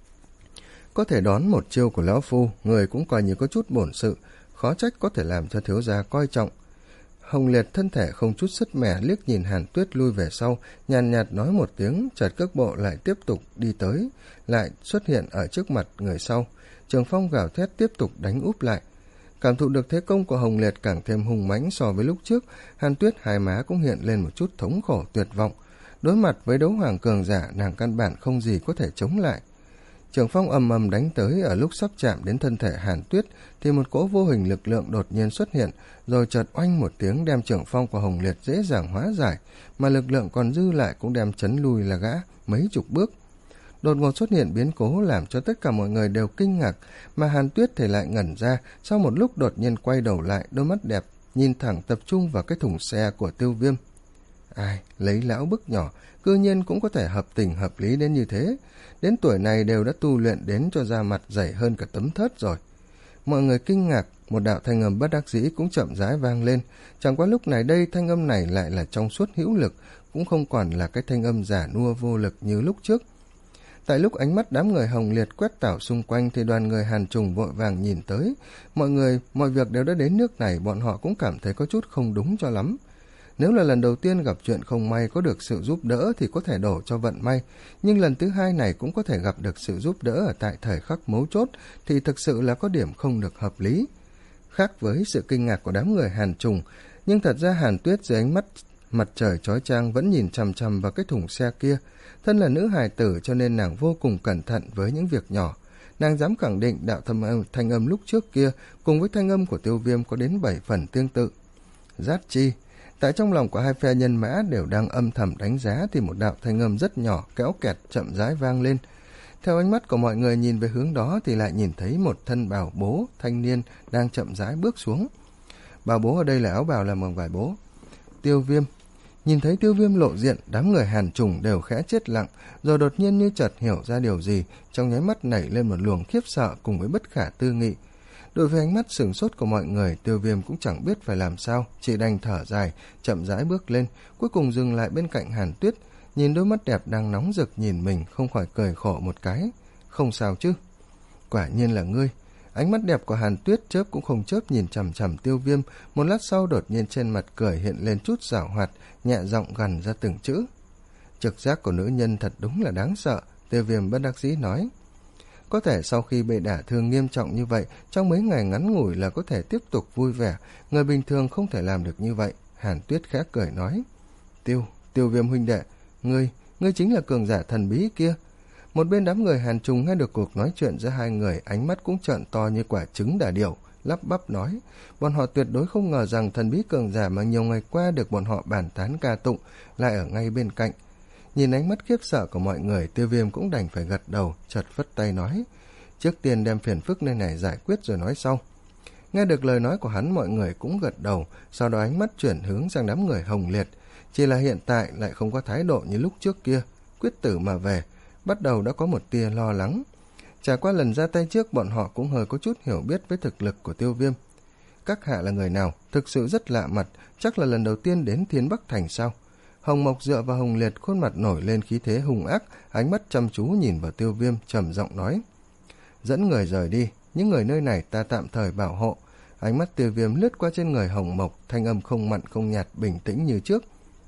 Có thể đón một chiêu của lão phu, người cũng coi như có chút bổn sự, khó trách có thể làm cho thiếu gia coi trọng. Hồng Liệt thân thể không chút sứt mẻ liếc nhìn Hàn Tuyết lui về sau, nhàn nhạt nói một tiếng, chợt cước bộ lại tiếp tục đi tới, lại xuất hiện ở trước mặt người sau. Trường phong gào thét tiếp tục đánh úp lại. Cảm thụ được thế công của Hồng Liệt càng thêm hung mãnh so với lúc trước, Hàn Tuyết hai má cũng hiện lên một chút thống khổ tuyệt vọng. Đối mặt với đấu hoàng cường giả, nàng căn bản không gì có thể chống lại. Trường phong ầm ầm đánh tới, ở lúc sắp chạm đến thân thể Hàn Tuyết thì một cỗ vô hình lực lượng đột nhiên xuất hiện, rồi chợt oanh một tiếng đem trường phong của Hồng Liệt dễ dàng hóa giải, mà lực lượng còn dư lại cũng đem chấn lui là gã mấy chục bước. Đột ngột xuất hiện biến cố làm cho tất cả mọi người đều kinh ngạc, mà Hàn Tuyết thì lại ngẩn ra, sau một lúc đột nhiên quay đầu lại, đôi mắt đẹp nhìn thẳng tập trung vào cái thùng xe của Tiêu Viêm. Ai, lấy lão bức nhỏ, cư nhiên cũng có thể hợp tình hợp lý đến như thế. Đến tuổi này đều đã tu luyện đến cho da mặt dày hơn cả tấm thớt rồi. Mọi người kinh ngạc, một đạo thanh âm bất đắc dĩ cũng chậm rãi vang lên. Chẳng qua lúc này đây thanh âm này lại là trong suốt hữu lực, cũng không còn là cái thanh âm giả nua vô lực như lúc trước. Tại lúc ánh mắt đám người Hồng Liệt quét tảo xung quanh thì đoàn người Hàn Trùng vội vàng nhìn tới. Mọi người, mọi việc đều đã đến nước này, bọn họ cũng cảm thấy có chút không đúng cho lắm. Nếu là lần đầu tiên gặp chuyện không may có được sự giúp đỡ thì có thể đổ cho vận may, nhưng lần thứ hai này cũng có thể gặp được sự giúp đỡ ở tại thời khắc mấu chốt thì thực sự là có điểm không được hợp lý. Khác với sự kinh ngạc của đám người Hàn Trùng, nhưng thật ra Hàn Tuyết dưới ánh mắt mặt trời chói chang vẫn nhìn chằm chằm vào cái thùng xe kia. Thân là nữ hài tử cho nên nàng vô cùng cẩn thận với những việc nhỏ. Nàng dám khẳng định đạo thâm âm, thanh âm lúc trước kia cùng với thanh âm của Tiêu Viêm có đến bảy phần tương tự. Giác chi, tại trong lòng của hai phe nhân mã đều đang âm thầm đánh giá thì một đạo thanh âm rất nhỏ kéo kẹt chậm rãi vang lên. Theo ánh mắt của mọi người nhìn về hướng đó thì lại nhìn thấy một thân bào bố thanh niên đang chậm rãi bước xuống. Bào bố ở đây là áo bào làm bằng vải bố. Tiêu Viêm. Nhìn thấy Tiêu Viêm lộ diện, đám người Hàn Trùng đều khẽ chết lặng, rồi đột nhiên như chợt hiểu ra điều gì, trong nháy mắt nảy lên một luồng khiếp sợ cùng với bất khả tư nghị. Đối với ánh mắt sửng sốt của mọi người, Tiêu Viêm cũng chẳng biết phải làm sao, chỉ đành thở dài, chậm rãi bước lên, cuối cùng dừng lại bên cạnh Hàn Tuyết, nhìn đôi mắt đẹp đang nóng rực nhìn mình, không khỏi cười khổ một cái. Không sao chứ? Quả nhiên là ngươi. Ánh mắt đẹp của Hàn Tuyết chớp cũng không chớp nhìn chằm chằm Tiêu Viêm, một lát sau đột nhiên trên mặt cười hiện lên chút giảo hoạt, nhẹ giọng gằn ra từng chữ. Trực giác của nữ nhân thật đúng là đáng sợ, Tiêu Viêm bất đắc dĩ nói. Có thể sau khi bị đả thương nghiêm trọng như vậy, trong mấy ngày ngắn ngủi là có thể tiếp tục vui vẻ, người bình thường không thể làm được như vậy, Hàn Tuyết khẽ cười nói. Tiêu, Tiêu Viêm huynh đệ, ngươi, ngươi chính là cường giả thần bí kia. Một bên đám người Hàn Trùng nghe được cuộc nói chuyện giữa hai người, ánh mắt cũng trợn to như quả trứng đà điểu, lắp bắp nói. Bọn họ tuyệt đối không ngờ rằng thần bí cường giả mà nhiều ngày qua được bọn họ bàn tán ca tụng lại ở ngay bên cạnh. Nhìn ánh mắt khiếp sợ của mọi người, Tiêu Viêm cũng đành phải gật đầu, chợt phất tay nói. Trước tiên đem phiền phức nơi này giải quyết rồi nói sau. Nghe được lời nói của hắn, mọi người cũng gật đầu, sau đó ánh mắt chuyển hướng sang đám người Hồng Liệt. Chỉ là hiện tại lại không có thái độ như lúc trước kia, quyết tử mà về, bắt đầu đã có một tia lo lắng. Trải qua lần ra tay trước, bọn họ cũng hơi có chút hiểu biết với thực lực của Tiêu Viêm. Các hạ là người nào, thực sự rất lạ mặt, chắc là lần đầu tiên đến Thiên Bắc Thành sao? Hồng Mộc dựa vào Hồng Liệt, khuôn mặt nổi lên khí thế hung ác, ánh mắt chăm chú nhìn vào Tiêu Viêm, trầm giọng nói. Dẫn người rời đi, những người nơi này ta tạm thời bảo hộ. Ánh mắt Tiêu Viêm lướt qua trên người Hồng Mộc, thanh âm không mặn không nhạt, bình tĩnh như trước.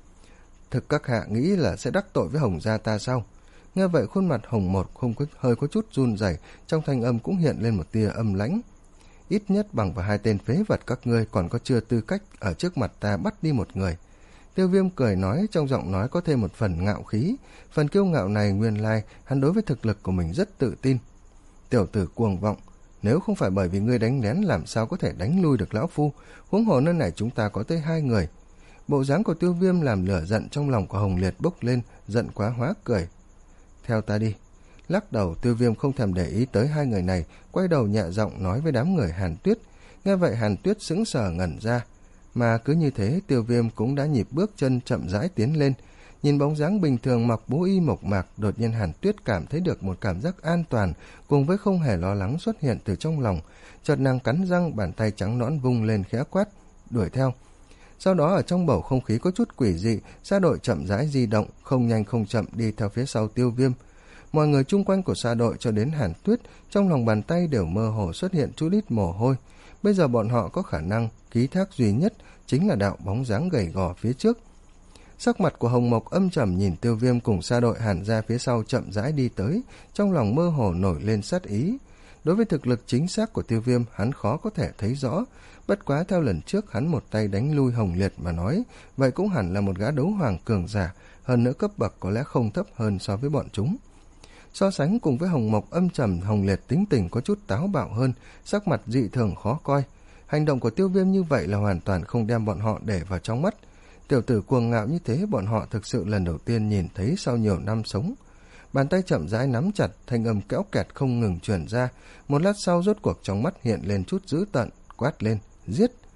Thực các hạ nghĩ là sẽ đắc tội với Hồng gia ta sao? Nghe vậy khuôn mặt Hồng Mộc không có, hơi có chút run rẩy, trong thanh âm cũng hiện lên một tia âm lãnh. Ít nhất bằng vào hai tên phế vật các ngươi còn có chưa tư cách ở trước mặt ta bắt đi một người. Tiêu Viêm cười nói, trong giọng nói có thêm một phần ngạo khí. Phần kiêu ngạo này nguyên lai hắn đối với thực lực của mình rất tự tin. Tiểu tử cuồng vọng, nếu không phải bởi vì ngươi đánh lén làm sao có thể đánh lui được lão phu, huống hồ nơi này chúng ta có tới hai người. Bộ dáng của Tiêu Viêm làm lửa giận trong lòng của Hồng Liệt bốc lên, giận quá hóa cười. Theo ta đi. Lắc đầu, Tiêu Viêm không thèm để ý tới hai người này, quay đầu nhẹ giọng nói với đám người Hàn Tuyết. Nghe vậy Hàn Tuyết sững sờ ngẩn ra, mà cứ như thế Tiêu Viêm cũng đã nhịp bước chân chậm rãi tiến lên. Nhìn bóng dáng bình thường mặc bố y mộc mạc, đột nhiên Hàn Tuyết cảm thấy được một cảm giác an toàn cùng với không hề lo lắng xuất hiện từ trong lòng. Chợt nàng cắn răng, bàn tay trắng nõn vung lên khẽ quát, đuổi theo. Sau đó ở trong bầu không khí có chút quỷ dị, sa đội chậm rãi di động, không nhanh không chậm đi theo phía sau Tiêu Viêm. Mọi người chung quanh của sa đội cho đến Hàn Tuyết, trong lòng bàn tay đều mơ hồ xuất hiện chút ít mồ hôi. Bây giờ bọn họ có khả năng ký thác duy nhất chính là đạo bóng dáng gầy gò phía trước. Sắc mặt của Hồng Mộc âm trầm nhìn Tiêu Viêm cùng sa đội Hàn ra phía sau chậm rãi đi tới, trong lòng mơ hồ nổi lên sát ý. Đối với thực lực chính xác của Tiêu Viêm, hắn khó có thể thấy rõ, bất quá theo lần trước hắn một tay đánh lui Hồng Liệt mà nói, vậy cũng hẳn là một gã đấu hoàng cường giả, hơn nữa cấp bậc có lẽ không thấp hơn so với bọn chúng. So sánh cùng với Hồng Mộc âm trầm, Hồng Liệt tính tình có chút táo bạo hơn, sắc mặt dị thường khó coi. Hành động của Tiêu Viêm như vậy là hoàn toàn không đem bọn họ để vào trong mắt. Tiểu tử cuồng ngạo như thế bọn họ thực sự lần đầu tiên nhìn thấy sau nhiều năm sống. Bàn tay chậm rãi nắm chặt, thanh âm kéo kẹt không ngừng truyền ra. Một lát sau rốt cuộc trong mắt hiện lên chút dữ tợn, quát lên, giết.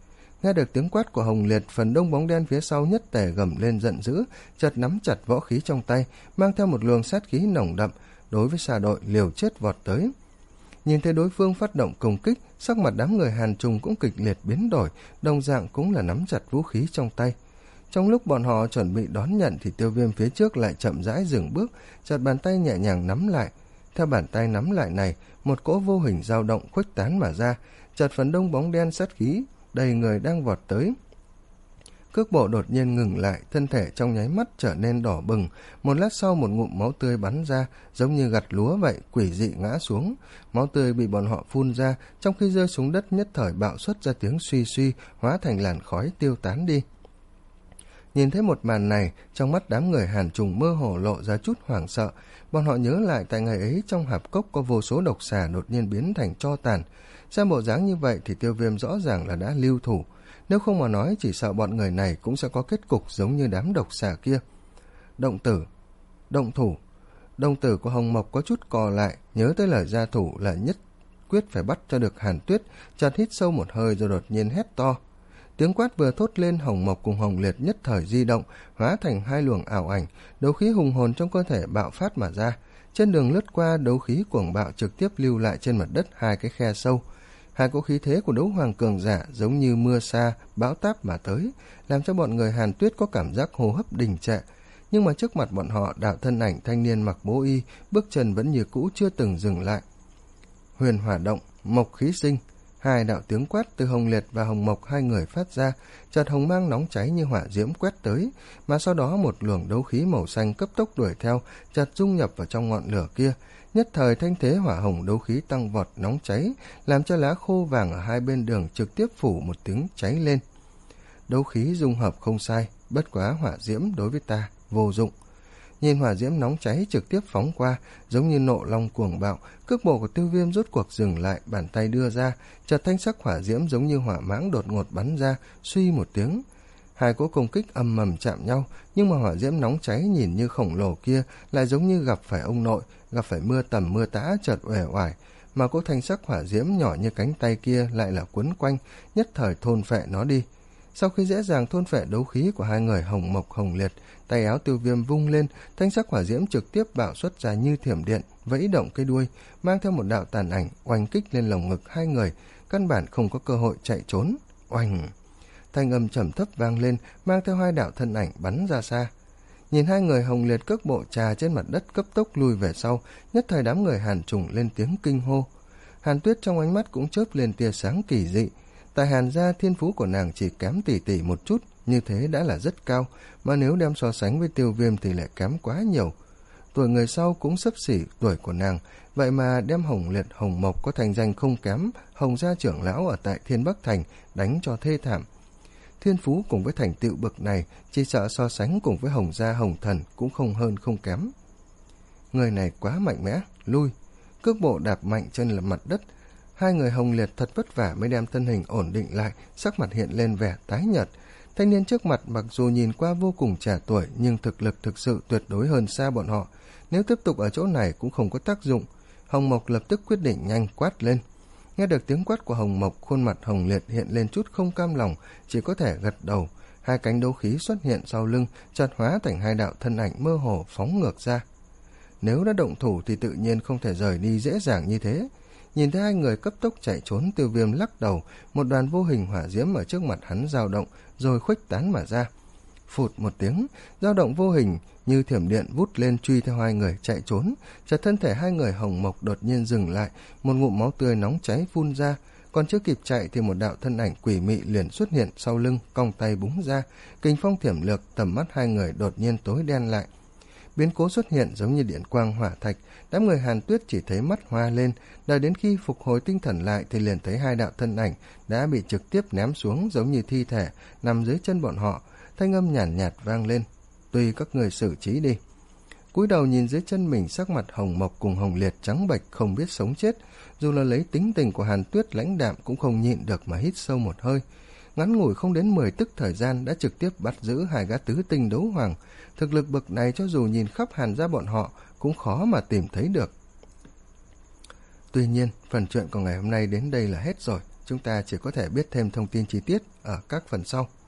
Nghe được tiếng quát của Hồng Liệt, phần đông bóng đen phía sau nhất tề gầm lên giận dữ, chợt nắm chặt võ khí trong tay, mang theo một luồng sát khí nồng đậm, đối với xà đội liều chết vọt tới. Nhìn thấy đối phương phát động công kích, sắc mặt đám người Hàn Trùng cũng kịch liệt biến đổi, đồng dạng cũng là nắm chặt vũ khí trong tay. Trong lúc bọn họ chuẩn bị đón nhận thì Tiêu Viêm phía trước lại chậm rãi dừng bước, chợt bàn tay nhẹ nhàng nắm lại. Theo bàn tay nắm lại này, một cỗ vô hình dao động khuếch tán mà ra, chợt phần đông bóng đen sát khí đầy người đang vọt tới. Cước bộ đột nhiên ngừng lại, thân thể trong nháy mắt trở nên đỏ bừng, một lát sau một ngụm máu tươi bắn ra, giống như gặt lúa vậy, quỷ dị ngã xuống. Máu tươi bị bọn họ phun ra, trong khi rơi xuống đất nhất thời bạo xuất ra tiếng suy suy, hóa thành làn khói tiêu tán đi. Nhìn thấy một màn này, trong mắt đám người Hàn Trùng mơ hồ lộ ra chút hoảng sợ. Bọn họ nhớ lại tại ngày ấy trong hạp cốc có vô số độc xà đột nhiên biến thành tro tàn. Xem bộ dáng như vậy thì Tiêu Viêm rõ ràng là đã lưu thủ. Nếu không mà nói, chỉ sợ bọn người này cũng sẽ có kết cục giống như đám độc xà kia. Động tử, động thủ. Đồng tử của Hồng Mộc có chút cò lại, nhớ tới lời gia thủ là nhất quyết phải bắt cho được Hàn Tuyết, chợt hít sâu một hơi rồi đột nhiên hét to. Tiếng quát vừa thốt lên, Hồng Mộc cùng Hồng Liệt nhất thời di động, hóa thành hai luồng ảo ảnh, đấu khí hùng hồn trong cơ thể bạo phát mà ra. Trên đường lướt qua, đấu khí cuồng bạo trực tiếp lưu lại trên mặt đất hai cái khe sâu. Hai cỗ khí thế của đấu hoàng cường giả giống như mưa sa, bão táp mà tới, làm cho bọn người Hàn Tuyết có cảm giác hô hấp đình trệ. Nhưng mà trước mặt bọn họ, đạo thân ảnh thanh niên mặc bố y, bước chân vẫn như cũ chưa từng dừng lại. Huyền hỏa động, mộc khí sinh. Hai đạo tiếng quát từ Hồng Liệt và Hồng Mộc hai người phát ra, chợt hồng mang nóng cháy như hỏa diễm quét tới, mà sau đó một luồng đấu khí màu xanh cấp tốc đuổi theo, chợt dung nhập vào trong ngọn lửa kia. Nhất thời thanh thế hỏa hồng đấu khí tăng vọt nóng cháy, làm cho lá khô vàng ở hai bên đường trực tiếp phủ một tiếng cháy lên. Đấu khí dung hợp không sai, bất quá hỏa diễm đối với ta vô dụng. Nhìn hỏa diễm nóng cháy trực tiếp phóng qua, giống như nộ long cuồng bạo, cước bộ của Tiêu Viêm rốt cuộc dừng lại, bàn tay đưa ra, chợt thanh sắc hỏa diễm giống như hỏa mãng đột ngột bắn ra, suy một tiếng. Hai cỗ công kích ầm ầm chạm nhau, nhưng mà hỏa diễm nóng cháy nhìn như khổng lồ kia lại giống như gặp phải ông nội, gặp phải mưa tầm mưa tã chợt uể oải, mà cỗ thanh sắc hỏa diễm nhỏ như cánh tay kia lại là quấn quanh, nhất thời thôn phệ nó đi. Sau khi dễ dàng thôn phệ đấu khí của hai người Hồng Mộc Hồng Liệt, tay áo Tiêu Viêm vung lên, thanh sắc hỏa diễm trực tiếp bạo xuất ra như thiểm điện, vẫy động cây đuôi, mang theo một đạo tàn ảnh oanh kích lên lồng ngực hai người, căn bản không có cơ hội chạy trốn. Oanh! Thanh âm trầm thấp vang lên, mang theo hai đạo thân ảnh bắn ra xa. Nhìn hai người Hồng Liệt cước bộ trà trên mặt đất cấp tốc lùi về sau, nhất thời đám người Hàn Trùng lên tiếng kinh hô. Hàn Tuyết trong ánh mắt cũng chớp lên tia sáng kỳ dị. Tại Hàn gia, thiên phú của nàng chỉ kém tỷ tỷ một chút, như thế đã là rất cao, mà nếu đem so sánh với Tiêu Viêm thì lại kém quá nhiều. Tuổi người sau cũng xấp xỉ tuổi của nàng, vậy mà đem Hồng Liệt Hồng Mộc có thành danh không kém Hồng gia trưởng lão ở tại Thiên Bắc Thành đánh cho thê thảm. Thiên phú cùng với thành tựu bậc này, chỉ sợ so sánh cùng với Hồng gia Hồng Thần cũng không hơn không kém. Người này quá mạnh mẽ, lui, cước bộ đạp mạnh chân là mặt đất. Hai người Hồng Liệt thật vất vả mới đem thân hình ổn định lại, sắc mặt hiện lên vẻ tái nhợt. Thanh niên trước mặt mặc dù nhìn qua vô cùng trẻ tuổi, nhưng thực lực thực sự tuyệt đối hơn xa bọn họ. Nếu tiếp tục ở chỗ này cũng không có tác dụng. Hồng Mộc lập tức quyết định nhanh quát lên. Nghe được tiếng quát của Hồng Mộc, khuôn mặt Hồng Liệt hiện lên chút không cam lòng, chỉ có thể gật đầu. Hai cánh đấu khí xuất hiện sau lưng, chợt hóa thành hai đạo thân ảnh mơ hồ phóng ngược ra. Nếu đã động thủ thì tự nhiên không thể rời đi dễ dàng như thế. Nhìn thấy hai người cấp tốc chạy trốn, Tiêu Viêm lắc đầu, một đoàn vô hình hỏa diễm ở trước mặt hắn dao động, rồi khuếch tán mà ra. Phụt một tiếng, dao động vô hình như thiểm điện vút lên truy theo hai người chạy trốn. Chợt thân thể hai người Hồng Mộc đột nhiên dừng lại, một ngụm máu tươi nóng cháy phun ra. Còn chưa kịp chạy thì một đạo thân ảnh quỷ mị liền xuất hiện sau lưng, cong tay búng ra, kình phong thiểm lược, tầm mắt hai người đột nhiên tối đen lại. Biến cố xuất hiện giống như điện quang hỏa thạch, đám người Hàn Tuyết chỉ thấy mắt hoa lên, đợi đến khi phục hồi tinh thần lại thì liền thấy hai đạo thân ảnh đã bị trực tiếp ném xuống giống như thi thể nằm dưới chân bọn họ. Thanh âm nhàn nhạt, nhạt vang lên, tùy các người xử trí đi. Cúi đầu nhìn dưới chân mình, sắc mặt Hồng Mộc cùng Hồng Liệt trắng bệch không biết sống chết, dù là lấy tính tình của Hàn Tuyết lãnh đạm cũng không nhịn được mà hít sâu một hơi. Ngắn ngủi không đến mười tức thời gian đã trực tiếp bắt giữ hai gã tứ tinh đấu hoàng. Thực lực bậc này cho dù nhìn khắp Hàn gia bọn họ cũng khó mà tìm thấy được. Tuy nhiên, phần chuyện của ngày hôm nay đến đây là hết rồi. chúng ta chỉ có thể biết thêm thông tin chi tiết ở các phần sau.